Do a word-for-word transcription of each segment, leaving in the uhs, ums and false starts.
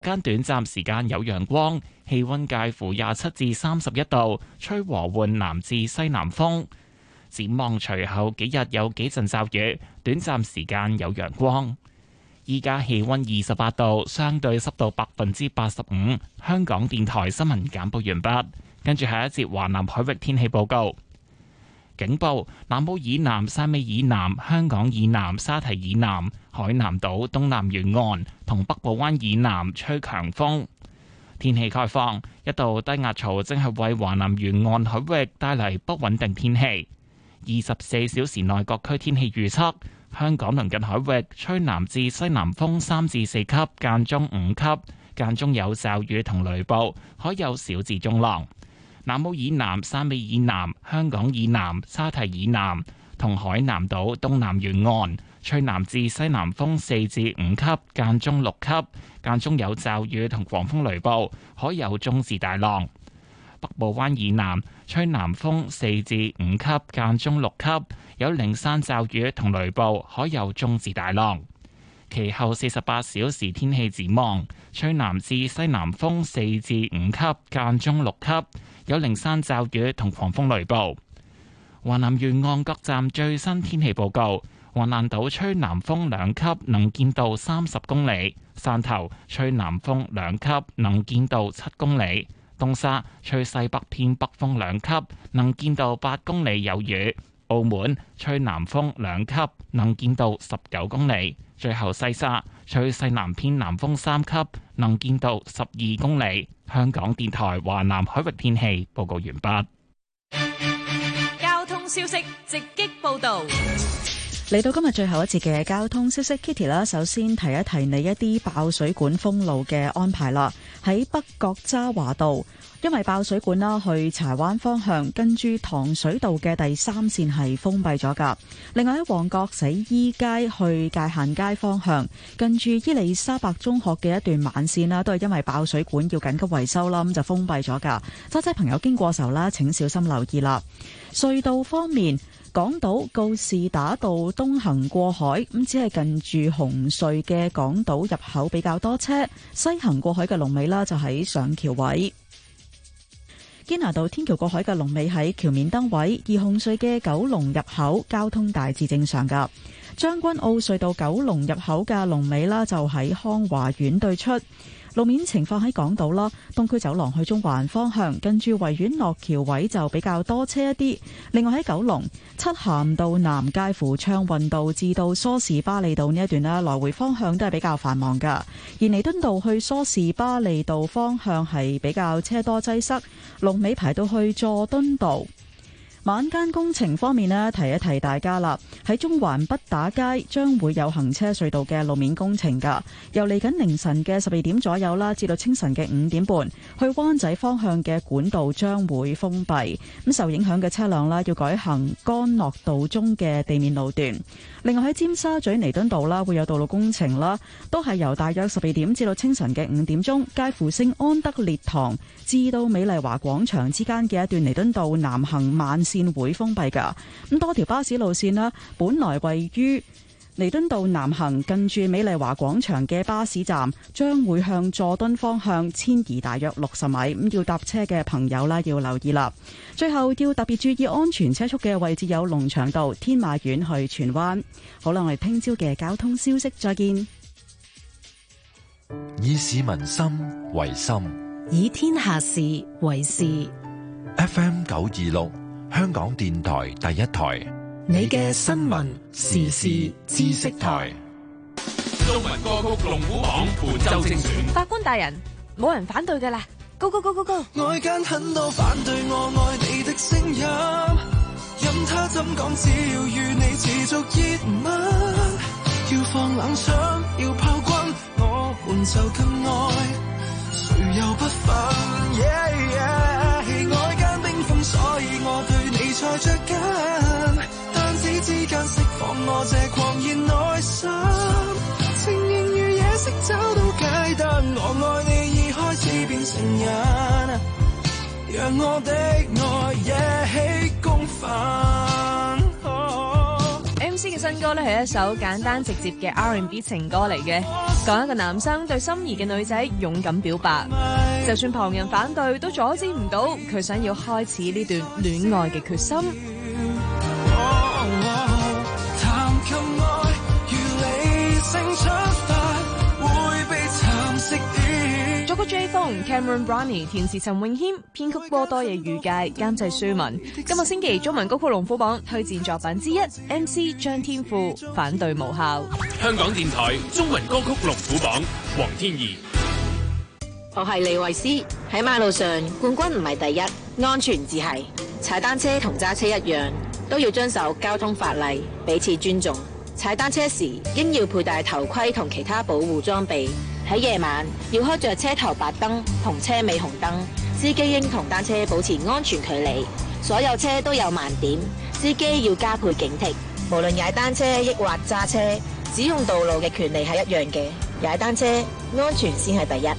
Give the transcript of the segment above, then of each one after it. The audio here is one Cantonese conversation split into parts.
間短暫時間有陽光，氣溫介乎廿七至三十一度，吹和緩南至西南風。展望隨後幾日有幾陣驟雨，短暫時間有陽光。依家氣溫二十八度，相對濕度百分之八十五。香港電台新聞簡報完畢，跟住下一節華南海域天氣報告。警報：南澳以南、汕尾以南、香港以南、沙堤以南、海南島東南沿岸同北部灣以南吹強風。天氣概況：一道低壓槽正係為華南沿岸海域帶嚟不穩定天氣。二十四小時內各區天氣預測：香港鄰近海域吹南至西南風三至四級，間中五級，間中有驟雨同雷暴，海有小至中浪。南澳以南、汕尾以南、香港以南、沙堤以南同海南島東南沿岸吹南至西南風四至五級，間中六級，間中有驟雨同狂風雷暴，海有中至大浪。北部灣以南吹南風四至五級，間中六級，有零散驟雨同雷暴，海有中至大浪。其後四十八小時天氣展望，吹南至西南風四至五級，間中六級，有零散驟雨同狂風雷暴。華南沿岸各站最新天氣報告：橫瀾島吹南風兩級，能見度三十公里；汕頭吹南風兩級，能見度七公里；東沙吹西北偏北風兩級，能見度八公里有雨；澳門吹南風兩級，能見度十九公里。最後西沙吹西南偏南風三級，能見度十二公里。香港電台華南海域天氣報告完畢。 交通消息直擊報道。 嚟到今日最後一節嘅交通消息 ，Kitty 啦，首先提一提你一啲爆水管封路嘅安排啦。喺北角渣華道，因為爆水管啦，去柴灣方向，跟住糖水道嘅第三線係封閉咗噶。另外喺旺角洗衣街去界限街方向，近住伊利沙伯中學嘅一段慢線啦，都係因為爆水管要緊急維修啦，咁就封閉咗噶。揸車朋友經過時候啦，請小心留意啦。隧道方面，港島告士打道東行過海，咁只係近住紅隧嘅港島入口比較多車，西行過海嘅龍尾啦就喺上橋位。堅拿道天橋過海嘅龍尾喺橋面燈位，而紅隧嘅九龍入口交通大致正常噶。將軍澳隧道九龍入口嘅龍尾啦就喺康華苑對出。路面情況喺港島啦，東區走廊去中環方向，跟住維園落橋位就比較多車一啲。另外喺九龍漆咸道南介乎暢運道至到梳士巴利道呢一段啦，來回方向都係比較繁忙噶。而彌敦道去梳士巴利道方向係比較車多擠塞，龍尾排到去佐敦道。晚間工程方面呢，提一提大家啦，喺中環畢打街將會有行車隧道嘅路面工程噶，由嚟緊凌晨嘅十二點左右啦，至到清晨嘅五點半，去灣仔方向嘅管道將會封閉，咁受影響嘅車輛啦，要改行干諾道中嘅地面路段。另外喺尖沙咀彌敦道啦，會有道路工程啦，都係由大約十二點至到清晨嘅五點鐘，介乎聖安德烈堂至到美麗華廣場之間嘅一段彌敦道南行慢線會封閉噶。咁多條巴士路線啦，本來位於彌敦道南行近住美麗華廣場嘅巴士站，將會向佐敦方向遷移大約六十米。咁要搭車嘅朋友啦，要留意啦。最後要特別注意安全車速嘅位置有龍翔道、天馬苑去荃灣。好啦，我哋聽朝嘅交通消息再見。 以市民心為心， 以天下事為事。 F M 九二六，香港電台第一台。 你嘅新聞時事知識台， 中文歌曲龍虎榜伴奏精選。 法官大人，冇人反對㗎啦 ，Go Go Go Go Go！ 外間很多反對我愛你的聲音，任他怎講，只要與你持續熱吻，要放冷槍，要炮轟，我們就更愛，誰又不忿？ Yeah, yeah, 外間冰封，所以我對你才着緊。之間釋放我這狂熱內心，情形如野色找到解答，我愛你已開始變成癮，讓我的愛惹起公憤。Oh. M 斯嘅新歌咧係一首簡單直接嘅 R and B 情歌嚟嘅，講一個男生對心儀嘅女仔勇敢表白，就算旁人反對都阻止唔到佢想要開始呢段戀愛嘅決心。 談及愛如理性出發，會被蠶食掉。 作曲 J 風 Cameron Brownie， 填詞陳詠謙，編曲波多野裕介，監製舒文。今個星期中文歌曲龍虎榜推薦作品之一 ，M C 張天賦反對無效。 香港電台中文歌曲龍虎榜，黃天怡。 我係李慧詩。喺馬路上，冠軍唔係第一，安全至係。踩單車同揸車一樣，都要遵守交通法例，彼此尊重。踩單車時應要佩戴頭盔同其他保護裝備。喺夜晚要開着車頭白燈同車尾紅燈，司機應同單車保持安全距離。所有車都有盲點，司機要加倍警惕。無論踩單車抑或揸車，使用道路嘅權利係一樣嘅。踩單車安全先係第一。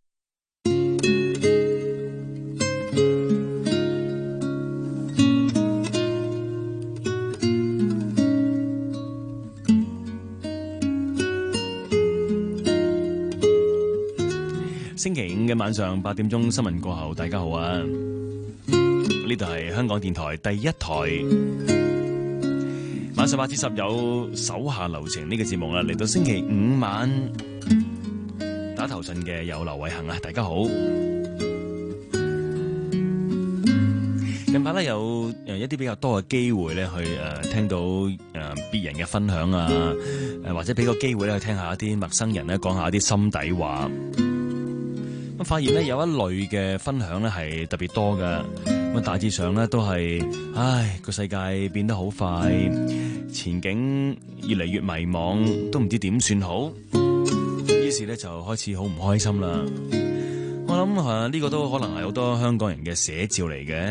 星期五嘅晚上八點鐘新聞過後，大家好啊！呢度係香港電台第一台，晚上八至十有手下留情呢個節目啦。嚟到星期五晚打頭陣嘅有劉偉恒啊，大家好。近排咧有誒一啲比較多嘅機會咧去誒、呃、聽到誒別人嘅分享啊，誒或者俾個機會咧去聽下一啲陌生人咧講下一啲心底話。咁發現咧有一類嘅分享咧係特別多嘅，咁大致上咧都係，唉個世界變得好快，前景越嚟越迷茫，都唔知點算好，於是咧就開始好唔開心啦。我諗啊呢個都可能係好多香港人嘅寫照嚟嘅。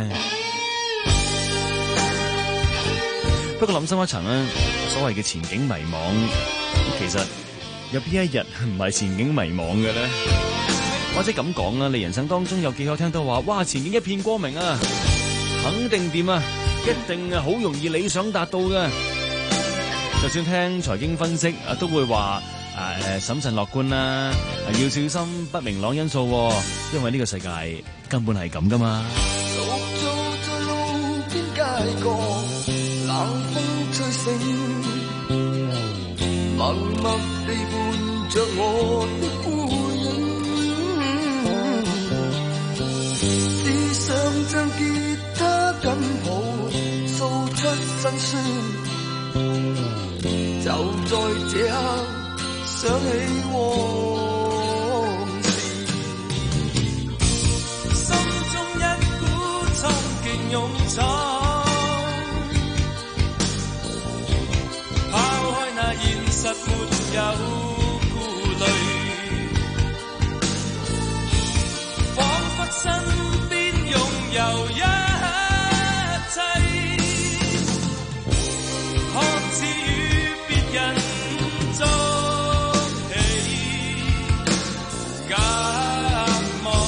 不過諗深一層咧，所謂嘅前景迷茫，其實有邊一日唔係前景迷茫嘅咧？或者咁講啦，你人生當中有幾可聽到話，哇前景一片光明啊，肯定掂啊，一定啊好容易理想達到嘅。就算聽財經分析啊，都會話誒誒審慎樂觀啦，啊，要小心不明朗因素，啊，因為呢個世界根本係咁噶嘛。 獨坐在路邊街角，冷風吹醒，默默地伴着我的背影。想將吉他緊抱，訴出辛酸，就在這刻想起往事，心中一股衝勁勇闖，拋開那現實沒有顧慮，彷彿身有一切，看似與別人作戲，隔膜。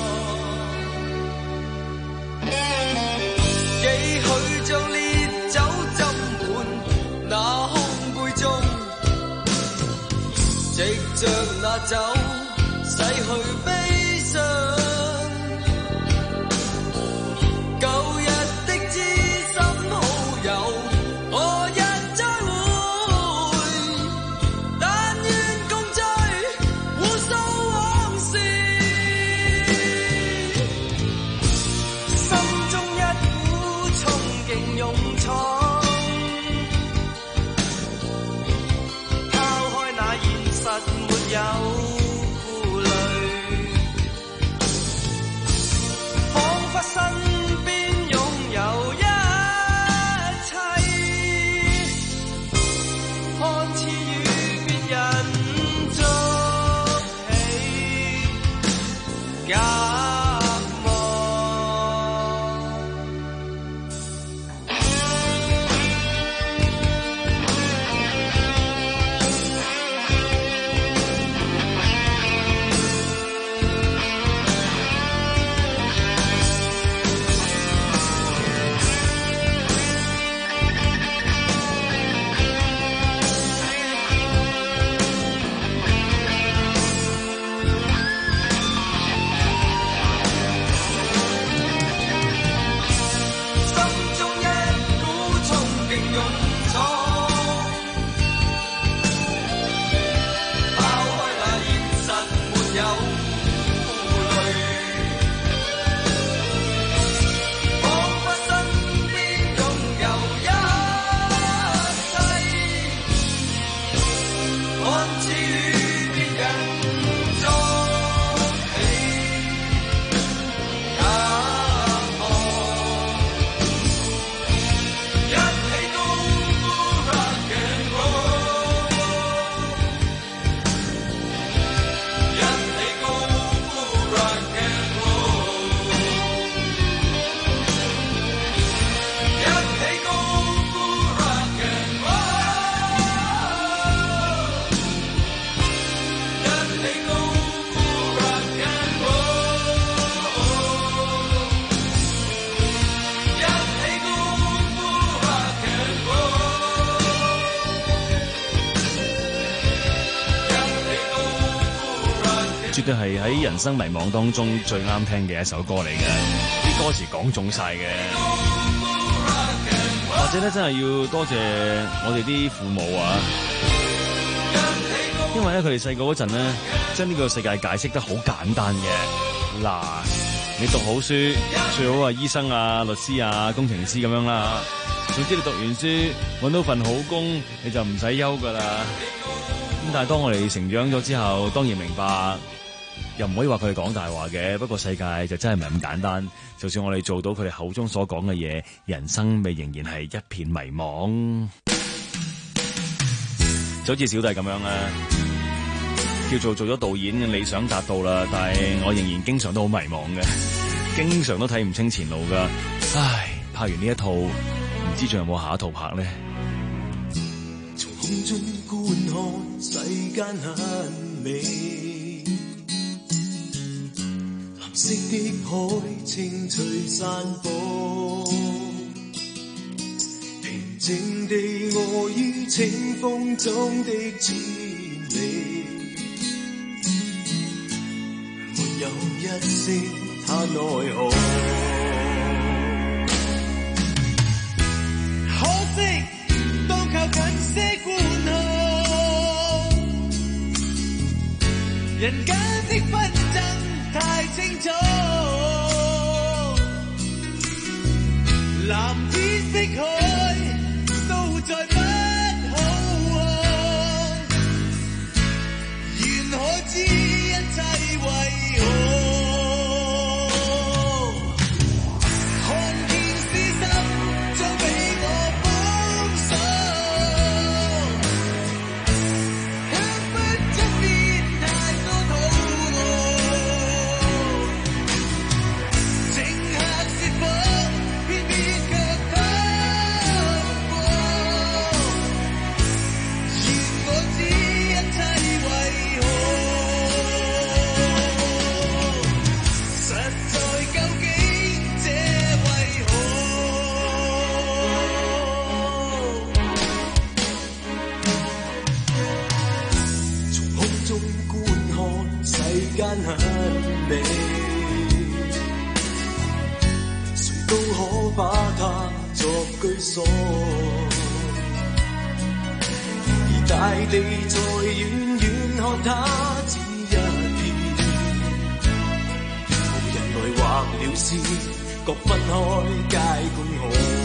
幾許將烈酒斟滿那空杯中，藉着那酒洗去悲傷。有顧慮。 絕對係喺人生迷惘當中最啱聽嘅一首歌嚟嘅，啲歌詞講中晒嘅，或者咧真係要多謝我哋啲父母啊，因為咧佢哋細個嗰陣咧，將呢個世界解釋得好簡單嘅。嗱，你讀好書，最好啊醫生啊、律師啊、工程師咁樣啦。總之你讀完書，搵到份好工，你就唔使憂噶啦。咁但係當我哋成長咗之後，當然明白。又唔可以話佢哋講大話嘅，不過世界就真係唔係咁簡單。就算我哋做到佢哋口中所講嘅嘢，人生咪仍然係一片迷茫。就好似小弟咁樣啊，叫做做咗導演，理想達到啦，但係我仍然經常都好迷茫嘅，經常都睇唔清前路噶。唉，拍完呢一套，唔知仲有冇下一套拍呢？ 從空中觀看世間很美，色的海清脆散播，平靜地臥於清風中的千里，沒有一聲他奈何。可惜都靠近些觀看，人間的紛爭太清楚，藍天碧海都再不好看，願可知一切為何？看見私心將被我封鎖，卻不出面太多討論。很美，誰都可把它作居所，而大地在遠遠看它只一片，無人來畫了線，各分開皆公可。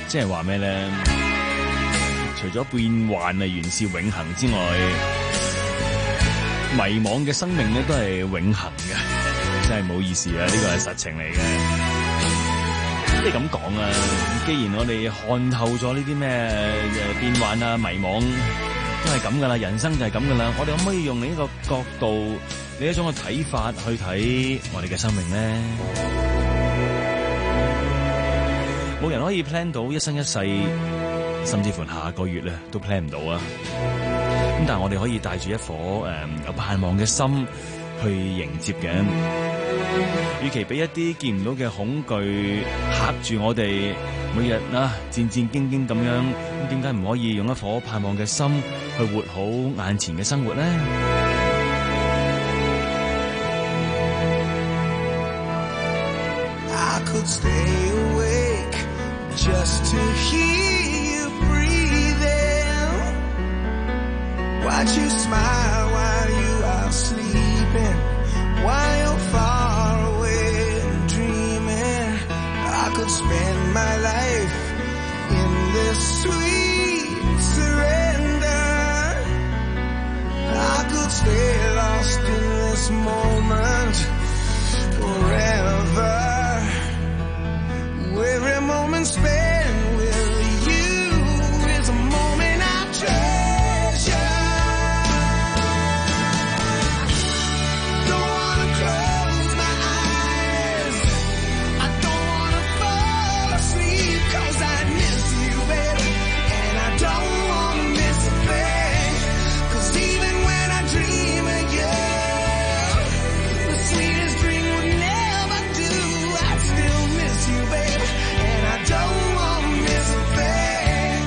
即係話咩咧？除咗變幻係原是永恆之外，迷惘嘅生命咧都係永恆嘅，真係唔好意思啊！呢個係實情嚟嘅。即係咁講啊，既然我哋看透咗呢啲咩誒變幻啊、迷惘都係咁噶啦，人生就係咁噶啦，我哋可唔可以用另一個角度、另一種嘅睇法去睇我哋嘅生命咧？冇人可以 plan 到一生一世，甚至乎下個月咧都 plan 唔到啊！咁但係我哋可以帶住一顆誒、呃、有盼望嘅心去迎接嘅。與其俾一啲見唔到嘅恐懼嚇住我哋，每日啊戰戰兢兢咁樣，咁點解唔可以用一顆盼望嘅心去活好眼前嘅生活呢？ I could stay awake just to hear you breathing, watch you smile while you are sleeping, while you're far away and dreaming. I could spend my life in this sweet surrender. I could stay lost in this moment forever. Every moment spent with you is a moment I treasure. Don't wanna close my eyes, I don't wanna fall asleep, 'cause I miss you, baby, and I don't wanna miss a thing, 'cause even when I dream of you, the sweetest dream would never do. I still miss you, baby, and I don't wanna miss a thing.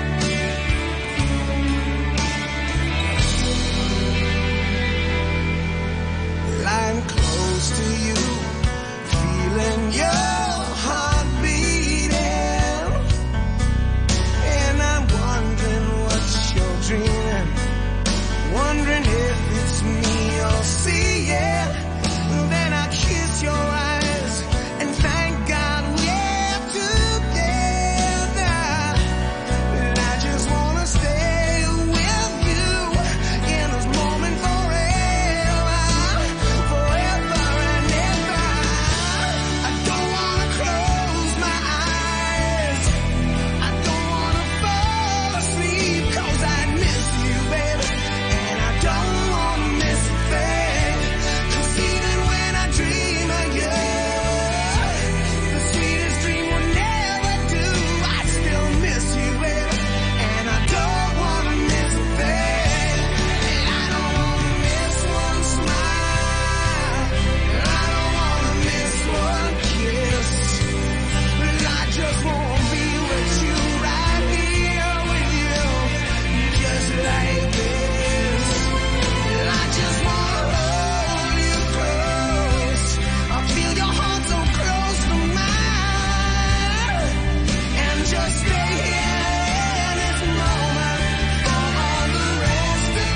Lying close to you, feeling your heart beating, and I'm wondering what you're dreaming, wondering if it's me you're seeing. Then I kiss your eyes and thank God we're together. And I just wanna stay with you in this moment forever, forever and ever. I don't wanna close my eyes, I don't wanna fall asleep, 'cause I miss you, baby, and I don't wanna miss a thing, 'cause even when I dream of you, the sweetest dream will never do. I still miss you, baby, and I don't wanna miss a thing. And I don't wanna miss one smile, and I don't wanna miss one kiss, and I just wanna be with you, right here with you, just like this. And I just wanna hold you close, I feel your heart so close to mine, and just stay here in this moment for all the rest of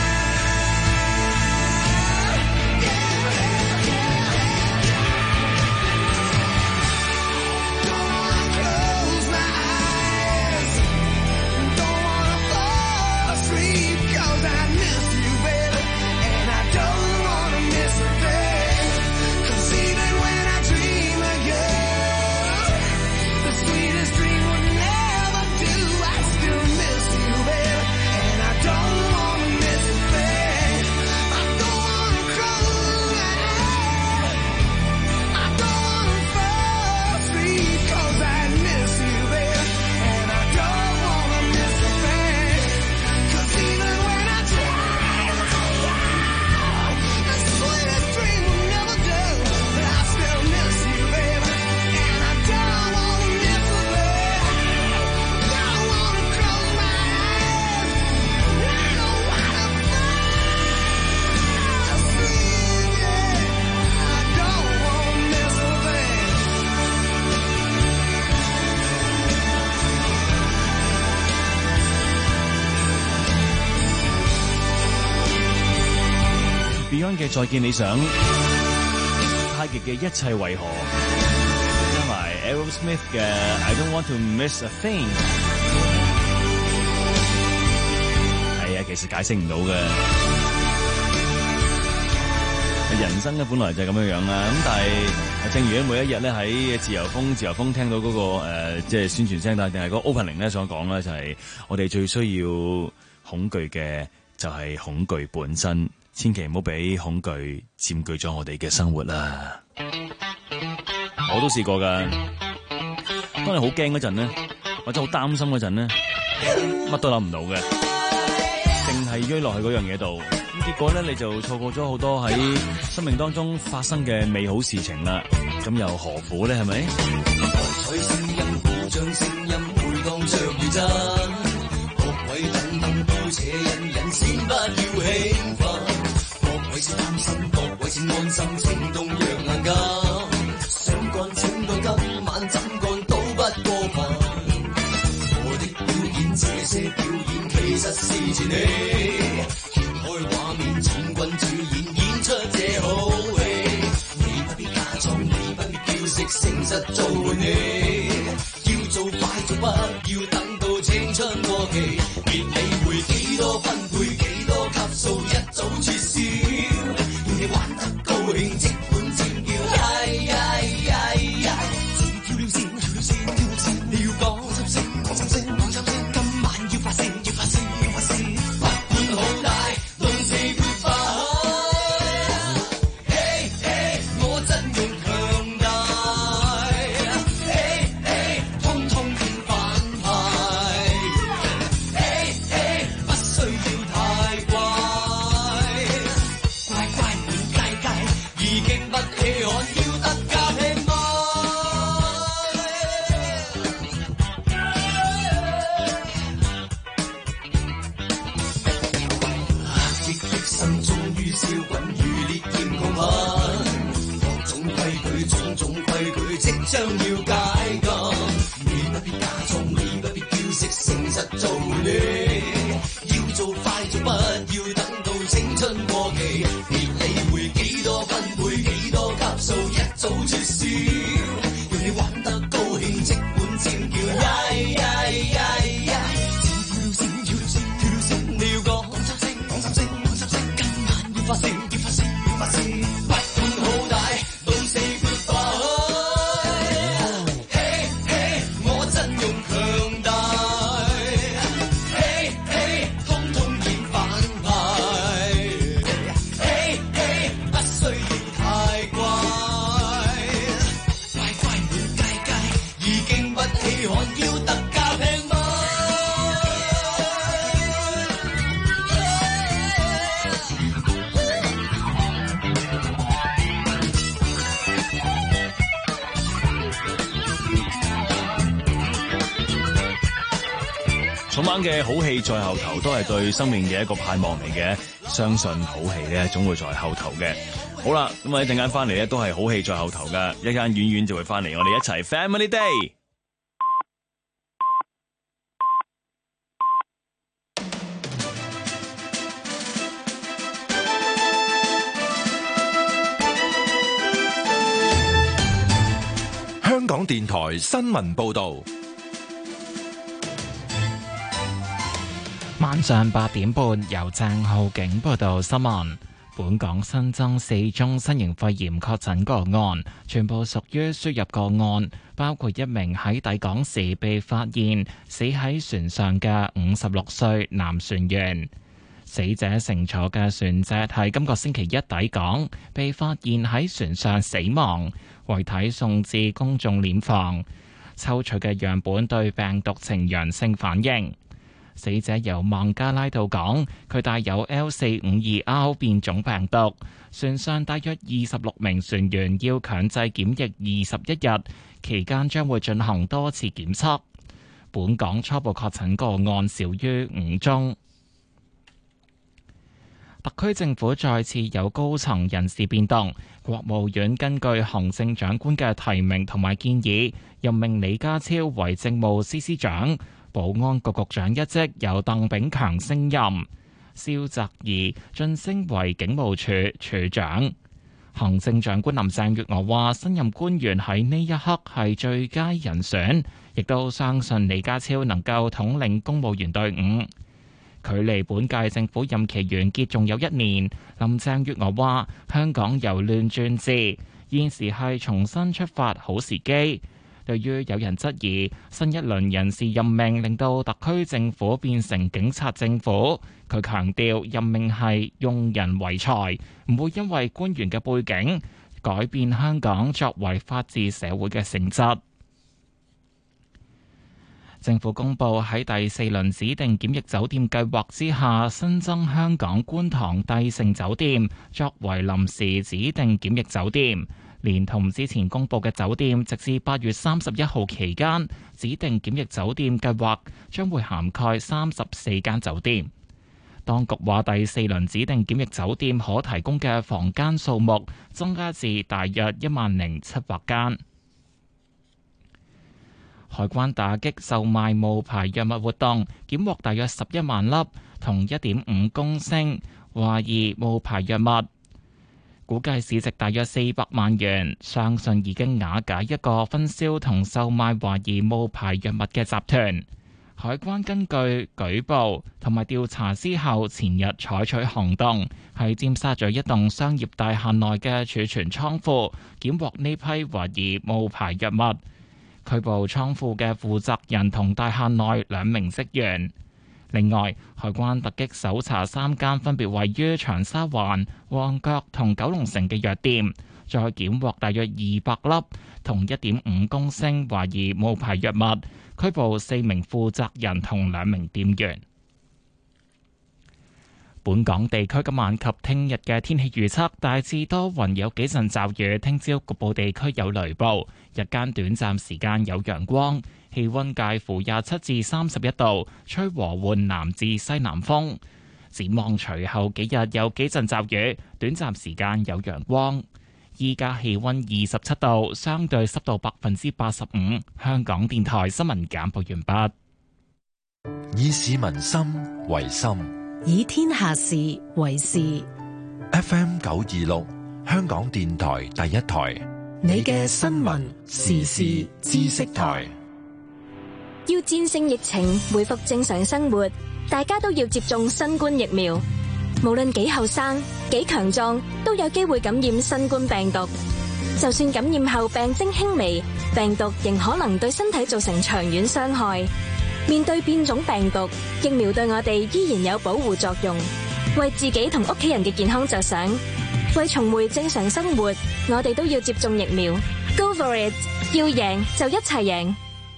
time. Yeah, yeah, yeah, yeah. Don't wanna close my eyes, don't wanna fall asleep, 'cause I miss you, baby, and I don't wanna miss a thing, 'cause even when I dream of you, the sweetest dream would never do. I still miss you, baby, and I don't wanna miss a thing. I don't wanna close my eyes, I don't wanna fall asleep, 'cause I miss you, baby, and I don't wanna miss a thing, 'cause even when I dream of you, the sweetest dream will never do. But I still miss you, baby, and I don't wanna miss a thing. Don't wanna close my eyes, I don't wanna fall asleep, yeah. I don't wanna miss a thing. Beyond 嘅再見理想，太極嘅一切為何，加埋 Aerosmith 嘅 I Don't Want to Miss a Thing。係啊，其實解釋唔到嘅。人生咧本來就係咁樣樣啦，咁但係正如咧每一日咧喺自由風自由風聽到嗰、那個誒、呃、即係宣傳聲帶定係嗰個 opening 咧所講咧，就係我哋最需要恐懼嘅就係恐懼本身，千祈唔好俾恐懼佔據咗我哋嘅生活啦。我都試過㗎，當你好驚嗰陣咧，或者好擔心嗰陣咧，乜都諗唔到嘅，淨係追落去嗰樣嘢度。結果咧，你就錯過咗好多喺生命當中發生嘅美好事情啦。咁又何苦咧？係咪？ 彩聲音、鼓掌聲音，回盪着如真。各位等等，都且忍忍，先不要興奮。各位先擔心，各位先安心，情動若硬金。想幹請幹，今晚怎幹都不過分。我的表演，這些表演其實是前戲。開畫面，請君主演，演出這好戲。你不必假裝，你不必嬌飾，誠實做換你。要做快做，不要等到青春過期。別理會幾多分配，幾多級數，一早絕少。要你玩得高興，即管尖叫。哎呀呀呀！跳了線，跳了線，跳了線，你要講心聲，講心聲，講心聲。今晚要發聲，要發聲，要發聲。不管好大。將要解禁，你不必假裝，你不必嬌飾，誠實做你。要做快做，不要等到青春過期。別理會幾多分配，幾多級數，一早絕少。要你玩得高興，即管尖叫。呀呀呀呀！跳了線，跳了線，跳了線，你要講講心聲，講心聲，講心聲。今晚要發聲，要發聲，要發聲。不管好大，Don't say goodbye。 重晚嘅好戲在後頭，都係對生命嘅一個盼望嚟嘅。相信好戲咧，總會在後頭嘅。好啦，咁啊一陣間翻嚟咧，都係好戲在後頭噶。一間遠遠就會翻嚟，我哋一齊 Family Day。 香港電台新聞報導。 晚上八點半，由鄭浩景報道新聞。本港新增四宗新型肺炎確診個案，全部屬於輸入個案，包括一名喺抵港時被發現死喺船上嘅五十六歲男船員。死者乘坐嘅船隻喺今個星期一抵港，被發現喺船上死亡，遺體送至公眾殮房，抽取嘅樣本對病毒呈陽性反應。死者由孟加拉到港，佢帶有 L 四五二 R 變種病毒。船上大約二十六名船員要強制檢疫二十一日，期間將會進行多次檢測。本港初步確診個案少於五宗。特區政府再次有高層人事變動，國務院根據行政長官嘅提名同埋建議，任命李家超為政務司司長。保安局局長一職由鄧炳強升任，蕭澤頤晉升為警務處處長。 行政長官林鄭月娥話：新任官員喺呢一刻係最佳人選，亦都相信李家超能夠統領公務員隊伍。距離本屆政府任期完結仲有一年，林鄭月娥話：香港由亂轉治，現時係重新出發好時機。對於有人質疑新一輪人事任命令到特區政府變成警察政府，佢強調任命係用人唯才，唔會因為官員嘅背景改變香港作為法治社會嘅性質。政府公布喺第四輪指定檢疫酒店計劃之下，新增香港觀塘帝盛酒店作為臨時指定檢疫酒店。連同之前公布嘅酒店，直至八月三十一號期間，指定檢疫酒店計劃將會涵蓋三十四間酒店。當局話，第四輪指定檢疫酒店可提供嘅房間數目增加至大約一萬零七百間。海關打擊售賣冒牌藥物活動，檢獲大約十一萬粒同一點五公升懷疑冒牌藥物。估計市值大約四百萬元，相信已經瓦解一個分銷同售賣懷疑冒牌藥物嘅集團。海關根據舉報同埋調查之後，前日採取行動，喺尖沙咀一棟商業大廈內嘅儲存倉庫，檢獲呢批懷疑冒牌藥物，拘捕倉庫嘅負責人同大廈內兩名職員。另外，海關突擊搜查三間分別位於長沙灣、旺角同九龍城嘅藥店，再檢獲大約二百粒同一點五公升懷疑冒牌藥物，拘捕四名負責人同兩名店員。本港地區今晚及聽日嘅天氣預測大致多雲，有幾陣驟雨，聽朝局部地區有雷暴，日間短暫時間有陽光。氣溫介乎廿七至三十一度，吹和緩南至西南風。展望隨後幾日有幾陣驟雨，短暫時間有陽光。依家氣溫二十七度，相對濕度百分之八十五。香港電台新聞簡報完畢。 以市民心為心， 以天下事為事。 F M 九二六，香港電台第一台， 你嘅新聞時事知識台。 要戰勝疫情，恢復正常生活，大家都要接種新冠疫苗。無論幾後生、幾強壯，都有機會感染新冠病毒。就算感染後病徵輕微，病毒仍可能對身體造成長遠傷害。面對變種病毒，疫苗對我哋依然有保護作用。為自己同屋企人嘅健康着想，為重回正常生活，我哋都要接種疫苗。Go for it！ 要贏就一齊贏。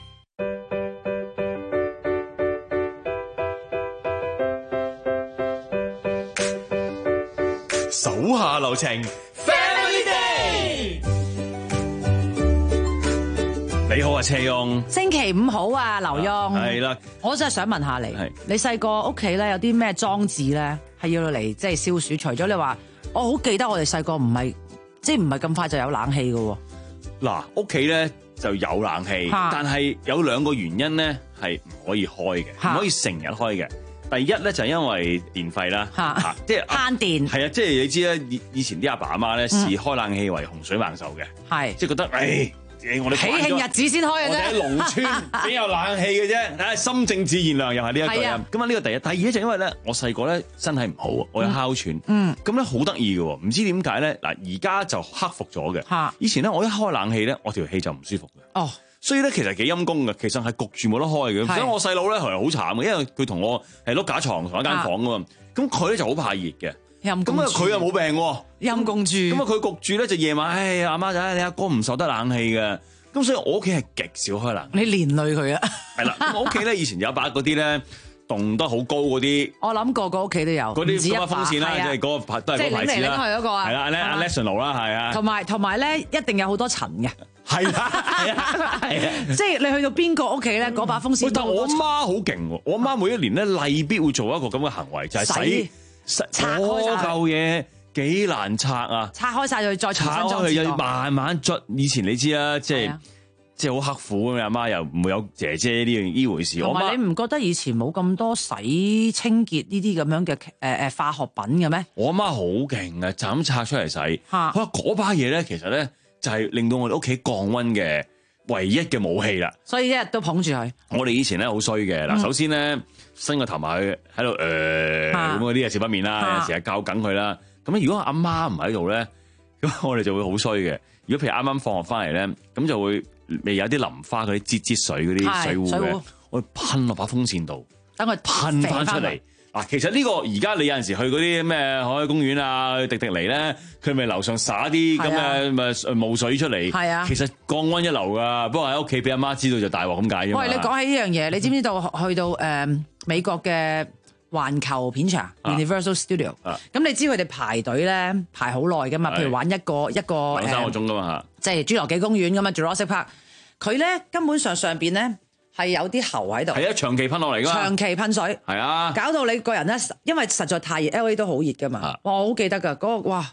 手下留情 ，Family Day。 你好啊，車翁。 星期五好啊，劉翁。 係啦， 我真係想問下你，你細個屋企咧有啲咩裝置咧係要嚟即係消暑？除咗你話，我好記得我哋細個唔係即係唔係咁快就有冷氣嘅。 嗱，屋企咧就有冷氣，但係有兩個原因咧係唔可以開嘅，唔可以成日開嘅。第一咧就係因為電費啦，嚇，即係慳電。係啊，即係你知咧，以以前啲阿爸阿媽咧視開冷氣為洪水猛獸嘅，係即係覺得，誒，我哋喜慶日子先開嘅啫。 我哋喺農村邊有冷氣嘅啫？睇下心靜自然涼，又係呢一句啊。咁啊，呢個第一。第二咧就因為咧，我細個咧身體唔好，我有哮喘，嗯，咁咧好得意嘅喎，唔知點解咧嗱，而家就克服咗嘅。嚇，以前咧我一開冷氣咧，我條氣就唔舒服嘅。哦。所以咧，其實幾陰功嘅，其實係焗住冇得開嘅。所以我細佬咧係好慘嘅，因為佢同我係碌架床同一間房噶嘛。咁佢咧就好怕熱嘅。陰公咁啊，佢又冇病喎。陰公住。咁啊，佢焗住咧就夜晚，唉，阿媽仔，你阿哥唔受得冷氣嘅。咁所以我屋企係極少開冷氣。你連累佢啊？係啦，我屋企咧以前有一把嗰啲咧動得好高嗰啲。我諗個個屋企都有。嗰啲咁嘅風扇啦，即係嗰個都係嗰個牌子啦。即係拎嚟拎去嗰個啊。係啦，阿阿 National 啦，係啊。同埋同埋咧，一定有好多塵嘅。係啊，係啊，係啊！即係你去到邊個屋企咧，嗰把風扇。但係我媽好勁喎，我媽每一年咧例必會做一個咁嘅行為，就係洗洗拆開嚿嘢，幾難拆啊！拆開晒佢再重新裝。拆開佢又要慢慢捽。以前你知啦，即係即係好刻苦咁，阿媽又唔會有姐姐呢樣呢回事。 同埋你唔覺得以前冇咁多洗清潔呢啲咁樣嘅誒誒化學品嘅咩？ 我阿媽好勁嘅，就咁拆出嚟洗。佢話嗰把嘢咧，其實咧就係令到我哋屋企降溫嘅唯一嘅武器啦。 所以一日都捧住佢。 我哋以前咧好衰嘅嗱，嗯、首先咧伸個頭埋去喺度誒咁嗰啲嘢少不免啦，啊、有時係教緊佢啦。咁如果阿媽唔喺度咧，咁我哋就會好衰嘅。如果譬如啱啱放學翻嚟咧，咁就會未有啲淋花嗰啲擠擠水嗰啲水壺嘅，我噴落把風扇度，等佢噴翻出嚟。嗱，其實呢個而家你有陣時去嗰啲咩海洋公園啊、迪迪尼咧，佢咪樓上灑啲咁嘅咪霧水出嚟。係啊，其實降溫一流噶，不過喺屋企俾阿媽知道就大鑊咁解啫嘛。喂， 你講起呢樣嘢，你知唔知道去到誒、呃、美國嘅環球片場、啊、Universal Studio， 咁、啊、你知佢哋排隊咧排好耐噶嘛？譬如玩一個一個兩三個鐘噶嘛，即係侏羅紀公園咁嘛 Jurassic Park， 佢咧根本上上邊咧係有啲喉喺度， 係啊，長期噴落嚟噶，長期噴水，係啊，搞到你個人咧，因為實在太熱 ，L A 都好熱噶嘛，啊、我好記得噶嗰、那個哇。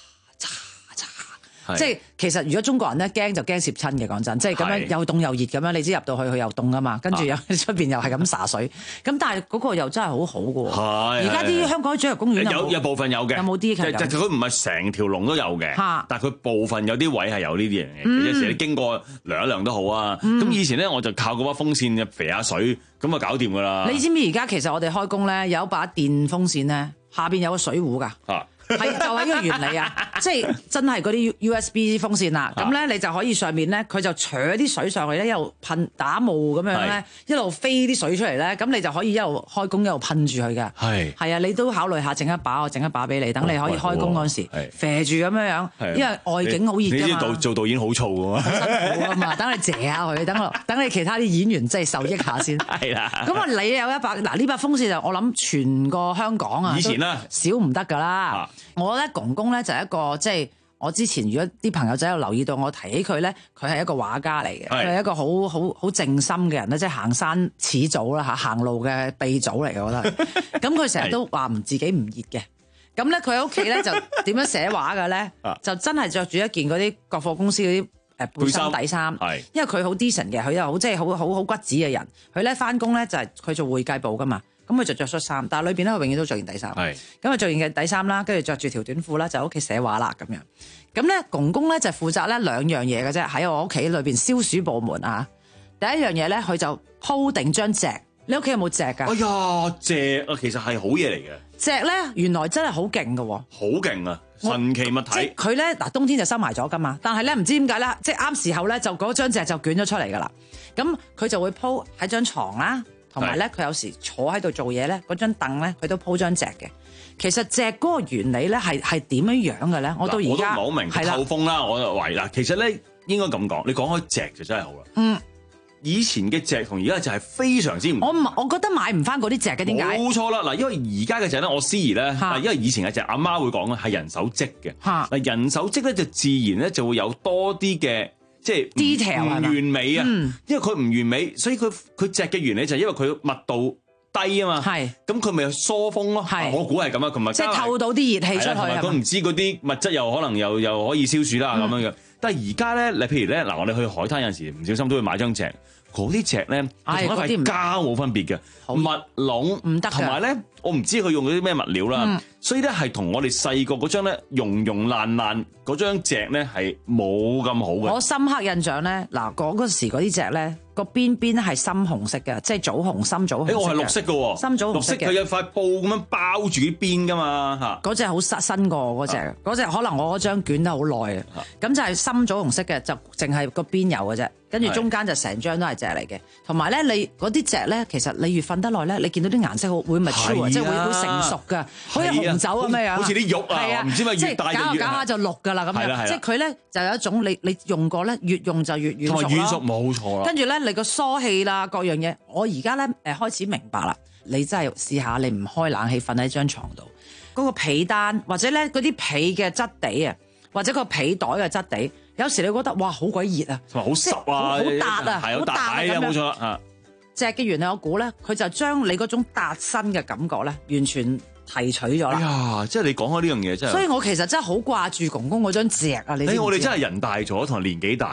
即係其實如果中國人咧驚就驚攝親嘅，講真，即係咁樣又凍又熱咁樣，你知入到去佢又凍噶嘛，跟住又出邊又係咁灑水，咁但係嗰個又真係好好嘅喎。係，而家啲香港啲主題公園有有部分有嘅， 有冇啲係咁？ 佢唔係成條龍都有嘅，但係佢部分有啲位係有呢啲嘢嘅。有時你經過涼一涼都好啊。咁、嗯、以前咧我就靠嗰把風扇肥下水，咁啊搞掂㗎啦。 你知唔知而家其實我哋開工咧有一把電風扇咧，下邊有個水壺㗎。啊係就係、是、呢個原理啊！即係真係嗰啲 U S B 風扇啦，咁咧、啊、你就可以上面咧，佢就鋤啲水上去咧，一路噴打霧咁樣咧，一路飛啲水出嚟咧，咁你就可以一路開工一路噴住佢嘅。係係啊，你都考慮下整一把，我整一把俾你，等你可以開工嗰陣時射住咁樣樣，因為外景好熱㗎嘛。你知道做導演好燥㗎嘛？好辛苦啊嘛，等你借下佢，等我等你其他啲演員即係受益下先。係啦。咁啊，你有一把嗱呢把風扇就我諗全個香港啊，以前啦少唔得㗎啦。我咧公公咧就係一個即係我之前如果啲朋友仔有留意到我提起佢咧，佢係一個畫家嚟嘅，佢係一個好好好靜心嘅人咧，即係行山始祖啦嚇，行路嘅鼻祖嚟嘅，我覺得。咁佢成日都話唔自己唔熱嘅，咁咧佢喺屋企咧就點樣寫畫嘅咧？就真係着住一件嗰啲國貨公司嗰啲誒背心底衫，因為佢好 decent 嘅，佢又好即係好好好骨子嘅人。佢咧翻工咧就係佢做會計部噶嘛。咁佢就着恤衫，但係裏邊咧佢永遠都着件底衫。係，咁佢着件嘅底衫啦，跟住着住條短褲啦，就喺屋企寫畫啦咁樣。咁咧公公咧就負責咧兩樣嘢嘅啫，喺我屋企裏邊消暑部門啊。第一樣嘢咧，佢就鋪定張席。你屋企有冇席㗎？ 哎呀，席啊，其實係好嘢嚟嘅。 席咧原來真係好勁㗎喎， 好勁啊！神奇物體。即係佢咧嗱，冬天就收埋咗㗎嘛，但係咧唔知點解咧，即係啱時候咧就嗰張席就捲咗出嚟㗎啦。咁佢就會鋪喺張床啦。同埋咧，佢有時坐喺度做嘢咧，嗰張凳咧，佢都鋪張席嘅。其實席嗰個原理咧，係係點樣樣嘅咧？我到而家我都唔係好明。係透風啦，我就懷疑嗱。其實咧，應該咁講，你講開席就真係好啦。嗯，以前嘅席同而家就係非常之唔同。我我覺得買唔翻嗰啲席嘅，點解？冇錯啦，嗱，因為而家嘅席咧，我思疑咧，因為以前嘅席阿媽會講係人手織嘅。嚇，嗱，人手織咧就自然咧就會有多啲嘅。即係 detail 唔完美啊，嗯、因為佢唔完美，所以佢佢席嘅原理就係因為佢密度低啊嘛，係咁佢咪疏風咯，係我估係咁啊，同埋即係透到啲熱氣出去，同埋佢唔知嗰啲物質又可能又又可以消暑啦咁樣嘅。但係而家咧，你譬如咧嗱，我哋去海灘有陣時唔小心都會買張席，嗰啲席咧同一塊膠冇分別嘅，密籠唔得，同埋咧我唔知佢用嗰啲咩物料啦。嗯所以咧係同我哋細個嗰張咧溶溶爛爛嗰張席咧係冇咁好嘅。 我深刻印象咧，嗱嗰嗰時嗰啲席咧個邊邊係深紅色嘅，即係棗紅深棗紅色嘅。誒我係綠色嘅喎，深棗紅色嘅。 佢有塊布咁樣包住啲邊㗎嘛嚇。 嗰隻好新新過嗰隻，嗰隻、啊、可能我嗰張捲得好耐啊。咁就係深棗紅色嘅，就淨係個邊有嘅啫。跟住中間就成張都係席嚟嘅。同埋咧，你嗰啲席咧，其實你越瞓得耐咧，你見到啲顏色好會 mature，即係會會成熟㗎，好似紅酒咁樣樣， 好似啲肉啊，唔知咪越大越搞下搞下就綠㗎啦咁樣，即係佢咧就有一種你你用過咧，越用就越軟熟咯。 軟熟冇錯啦。 跟住咧，你個疏氣啦，各樣嘢，我而家咧誒開始明白啦。你真係試下，你唔開冷氣瞓喺張床度，嗰個被單或者咧嗰啲被嘅質地啊，或者個被袋嘅質地，有時你覺得哇好鬼熱啊， 同埋好濕啊， 好笪啊， 好笪啊，冇錯啦。 席嘅原理我估咧，佢就將你嗰種笪身嘅感覺咧，完全提取咗啦。 哎呀，即係你講開呢樣嘢真係。 所以我其實真係好掛住公公嗰張席啊！你知唔知？ 我哋真係人大咗，同埋年紀大啦。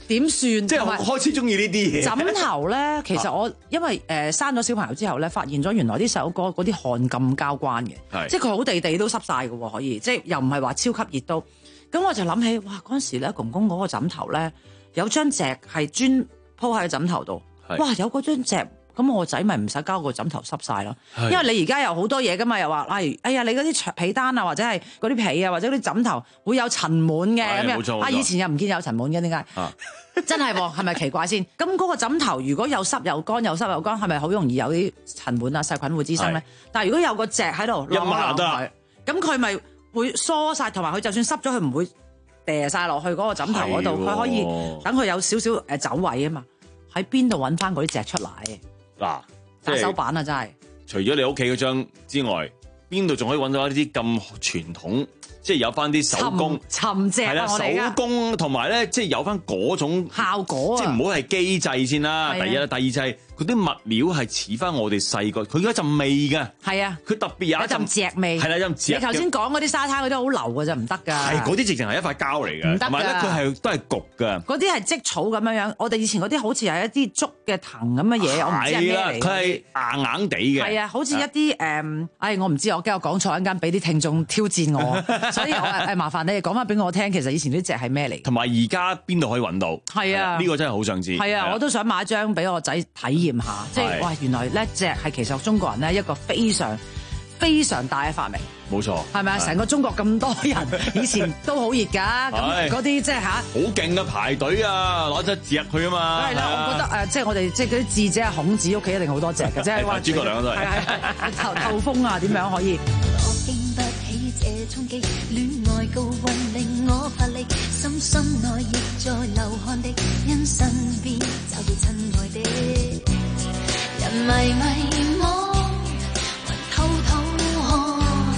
點算？ 即係我開始中意呢啲嘢。 枕頭咧，其實我因為誒生咗小朋友之後咧，發現咗原來啲細佬哥嗰啲汗咁交關嘅，即係佢好地地都濕晒嘅喎，可以即係又唔係話超級熱都。咁我就諗起，哇！嗰陣時咧，公公嗰個枕頭咧有張席係專鋪喺個枕頭度，哇！有嗰張席。咁我個仔咪唔使交個枕頭濕晒咯，因為你而家有好多嘢噶嘛，又話例如，哎呀你嗰啲被單啊，或者係嗰啲被啊，或者嗰啲枕頭會有塵蟎嘅咁樣，啊以前又唔見有塵蟎嘅，點解？啊、真係喎，係咪奇怪先？咁嗰個枕頭如果又濕又乾，又濕又乾，係咪好容易有啲塵蟎啊細菌會滋生咧？但係如果有個席喺度， 一抹得， 咁佢咪會疏晒，同埋佢就算濕咗，佢唔會掉晒落去嗰個枕頭嗰度，佢可以等佢有少少誒走位啊嘛。喺邊度揾翻嗰啲席出嚟？ 嗱， 打手板啊，真係！ 除咗你屋企嗰張之外，邊度仲可以揾到一啲咁傳統，即係有翻啲手工沉積啊！我哋手工同埋咧，即係有翻嗰種效果啊！ 即係唔好係機製先啦。第一啦，第二就係嗰啲物料係似翻我哋細個，佢有一陣味㗎。係啊，佢特別有一陣隻味。係啦，有陣。 你頭先講嗰啲沙灘嗰啲好流㗎啫，唔得㗎。 係嗰啲直情係一塊膠嚟㗎， 唔得㗎。 同埋咧，佢係都係焗㗎。 嗰啲係積草咁樣樣，我哋以前嗰啲好似係一啲竹嘅藤咁嘅嘢，我唔知係咩嚟。 佢係硬硬地嘅。 係啊，好似一啲誒，唉，我唔知，我驚我講錯，一陣間俾啲聽眾挑戰我，所以我誒麻煩你哋講翻俾我聽，其實以前呢隻係咩嚟？ 同埋而家邊度可以揾到？係啊，呢個真係好想知。係啊，我都想買一張俾我仔體驗下，即係哇，原來呢隻係其實中國人咧一個非常非常大嘅發明。冇錯，係咪啊？成個中國咁多人，以前都好熱㗎，咁嗰啲即係吓， 好勁嘅排隊啊，攞隻隻去啊嘛。 係啦，我覺得誒，即係我哋即係嗰啲智者孔子屋企一定好多隻嘅，即係話諸葛亮都係。 係係透透風啊，點樣可以？我經不起這衝擊，戀愛高溫令我乏力，心心內亦在流汗的，因身邊找到親愛的，人迷迷惘，還偷偷看。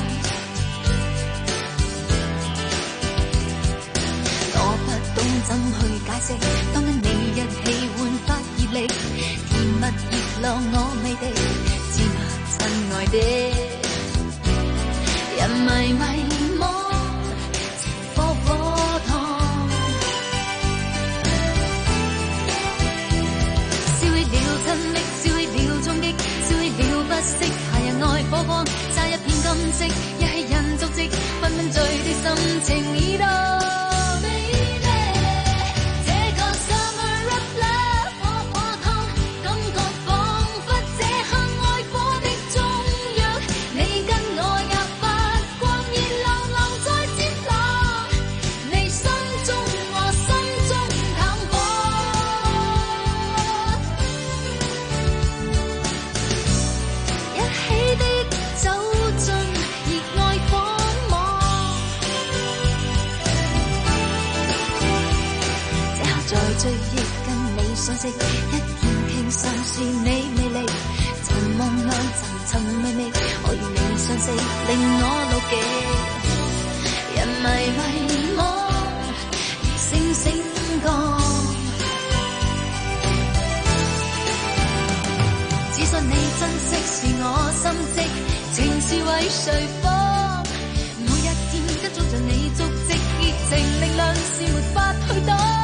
怎去解釋？當跟你一起煥發熱力，甜蜜熱浪我美的，知嗎，親愛的？人迷迷惘，情火火燙，燒起了親昵，燒起了衝擊，燒起了不息，夏日愛火光，摘一片金色，一起人足跡，紛紛醉的心情已到。追憶跟你相識，一見傾心是你魅力，尋夢內尋尋覓覓，我與你相識令我妒忌，人迷迷惘，如星星降，只信你珍惜是我心跡，情是為誰放？每一天跟蹤着你足跡，熱情力量是沒法去擋。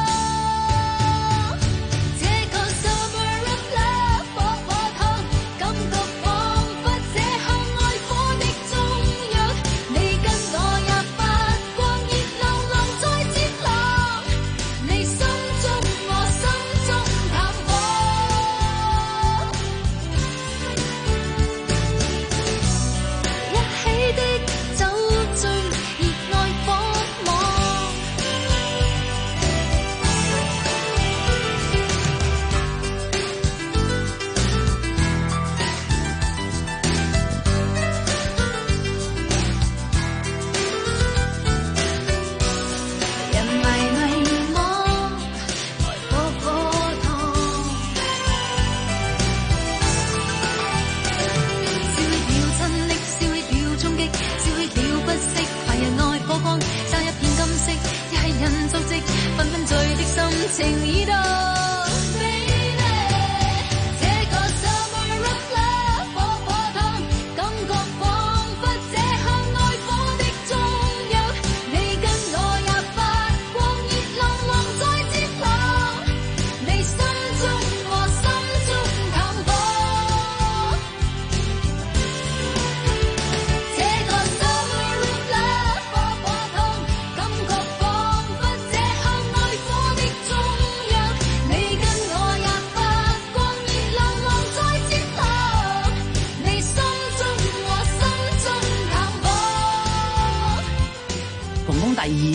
情已到。